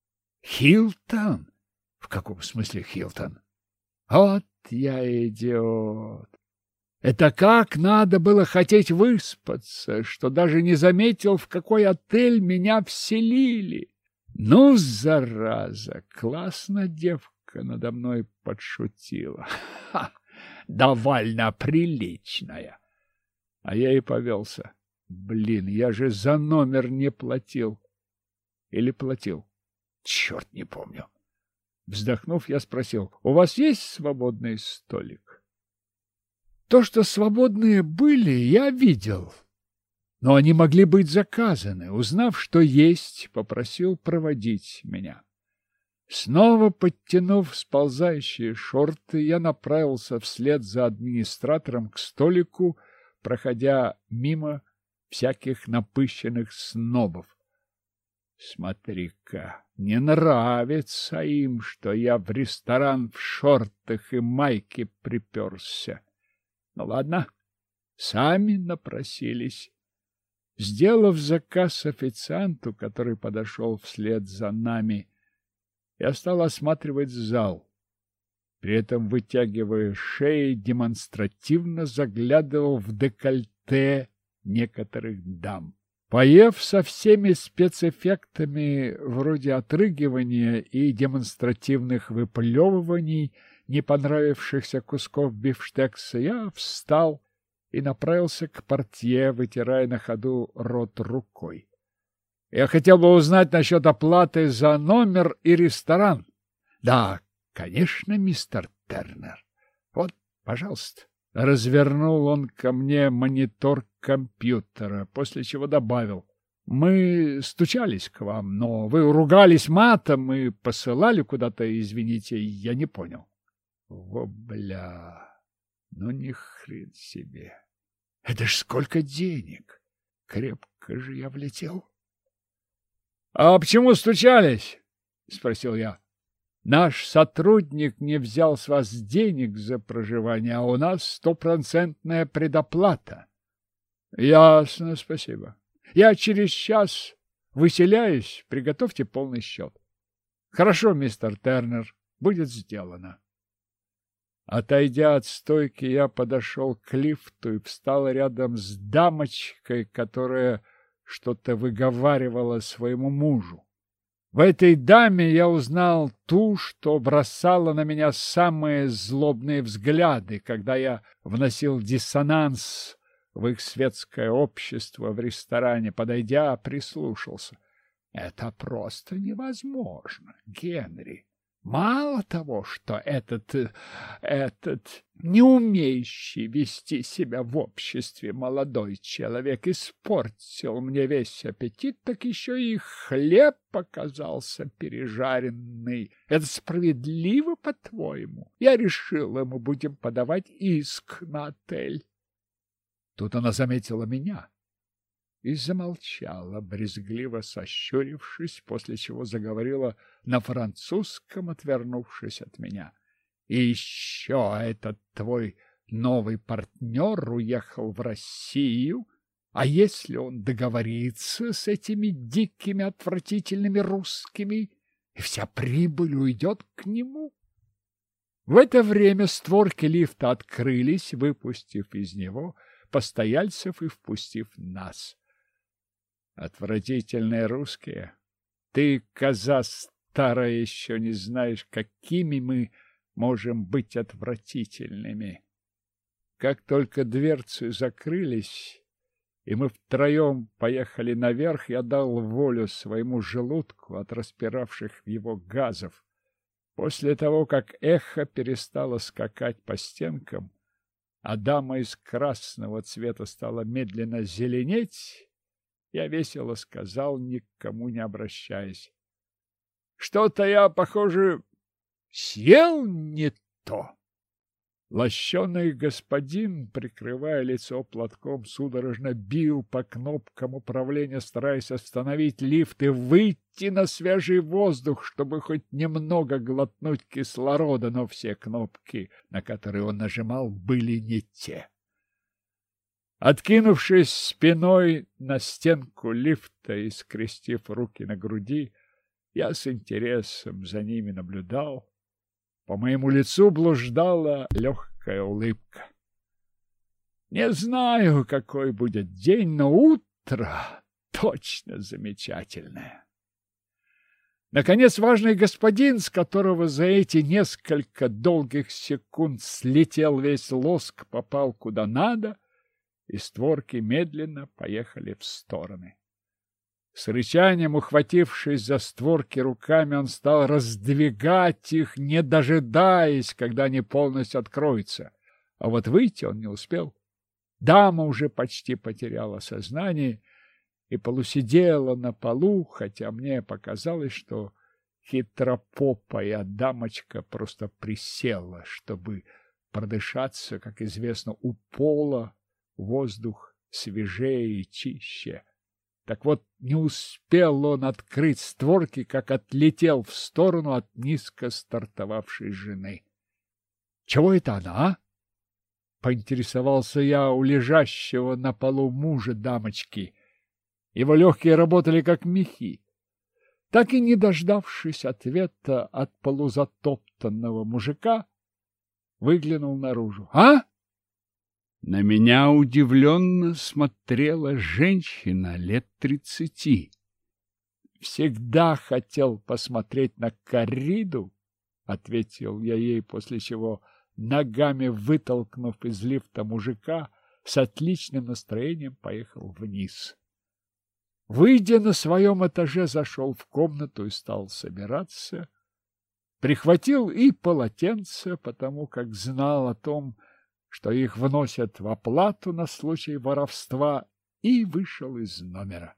Speaker 2: Хилтон? В каком смысле Хилтон? Вот я идиот! Это как надо было хотеть выспаться, что даже не заметил, в какой отель меня вселили! Ну, зараза, классно девка надо мной подшутила. Ха! Довольно приличная. А я и повелся. Блин, я же за номер не платил. Или платил? Черт, не помню. Вздохнув, я спросил: у вас есть свободный столик? То, что свободные были, я видел. Но они могли быть заказаны. Узнав, что есть, попросил проводить меня. Снова подтянув сползающие шорты, я направился вслед за администратором к столику, проходя мимо всяких напыщенных снобов. Смотри-ка, не нравится им, что я в ресторан в шортах и майке приперся. Ну ладно, сами напросились. Сделав заказ официанту, который подошел вслед за нами, я стал осматривать зал. При этом, вытягивая шеи, демонстративно заглядывал в декольте некоторых дам. Поев со всеми спецэффектами вроде отрыгивания и демонстративных выплевываний не понравившихся кусков бифштекса, я встал и направился к портье, вытирая на ходу рот рукой. Я хотел бы узнать насчет оплаты за номер и ресторан. Да, конечно, мистер Тернер. Вот, пожалуйста. Развернул он ко мне монитор компьютера, после чего добавил: мы стучались к вам, но вы ругались матом и посылали куда-то, извините, я не понял. Во, бля, ну ни хрен себе. Это ж сколько денег! Крепко же я влетел.
Speaker 1: — А почему стучались? — спросил я. — Наш сотрудник не взял с вас денег за проживание, а у нас 100% предоплата. — Ясно, спасибо. Я через час выселяюсь, приготовьте полный счет. — Хорошо, мистер Тернер, будет сделано. Отойдя от стойки, я подошел к лифту и встал рядом с дамочкой, которая что-то выговаривала своему мужу. В этой даме я узнал ту, что бросала на меня самые злобные взгляды, когда я вносил диссонанс в их светское общество в ресторане. Подойдя, прислушался. Это просто невозможно, Генри. Мало того, что этот не умеющий вести себя в обществе молодой человек испортил мне весь аппетит, так еще и хлеб показался пережаренный. Это справедливо, по-твоему? Я решила, мы будем подавать иск на отель. Тут она заметила меня и замолчала, брезгливо сощурившись, после чего заговорила на французском, отвернувшись от меня. И еще этот твой новый партнер уехал в Россию, а если он договорится с этими дикими, отвратительными русскими, и вся прибыль уйдет к нему? В это время створки лифта открылись, выпустив из него постояльцев и впустив нас. Отвратительные русские. Ты, коза старая, еще не знаешь, какими мы можем быть отвратительными. Как только дверцы закрылись, и мы втроем поехали наверх, я дал волю своему желудку от распиравших его газов. После того, как эхо перестало скакать по стенкам, а дама из красного цвета стала медленно зеленеть, я весело сказал, никому не обращаясь: что-то я, похоже, съел не то. Лощеный господин, прикрывая лицо платком, судорожно бил по кнопкам управления, стараясь остановить лифт и выйти на свежий воздух, чтобы хоть немного глотнуть кислорода, но все кнопки, на которые он нажимал, были не те. Откинувшись спиной на стенку лифта и скрестив руки на груди, я с интересом за ними наблюдал. По моему лицу блуждала легкая улыбка. Не знаю, какой будет день, но утро точно замечательное. Наконец, важный господин, с которого за эти несколько долгих секунд слетел весь лоск, попал куда надо, и створки медленно поехали в стороны. С рычанием, ухватившись за створки руками, он стал раздвигать их, не дожидаясь, когда они полностью откроются. А вот выйти он не успел. Дама уже почти потеряла сознание и полусидела на полу, хотя мне показалось, что хитропопая дамочка просто присела, чтобы продышаться. Как известно, у пола воздух свежее и чище. Так вот, не успел он открыть створки, как отлетел в сторону от низко стартовавшей жены. — Чего это она? — поинтересовался я у лежащего на полу мужа дамочки. Его легкие работали как мехи. Так и не дождавшись ответа от полузатоптанного мужика, выглянул наружу. — А? На меня удивленно смотрела женщина лет 30. «Всегда хотел посмотреть на корриду», — ответил я ей, после чего, ногами вытолкнув из лифта мужика, с отличным настроением поехал вниз. Выйдя на своем этаже, зашел в комнату и стал собираться. Прихватил и полотенце, потому как знал о том, что их вносят в оплату на случай воровства, и вышел из номера.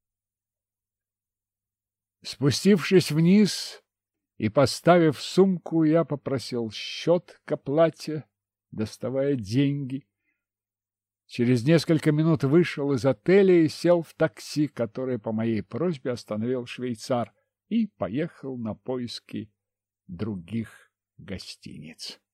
Speaker 1: Спустившись вниз и поставив сумку, я попросил счет к оплате, доставая деньги. Через несколько минут вышел из отеля и сел в такси, которое по моей просьбе остановил швейцар, и поехал на поиски других гостиниц.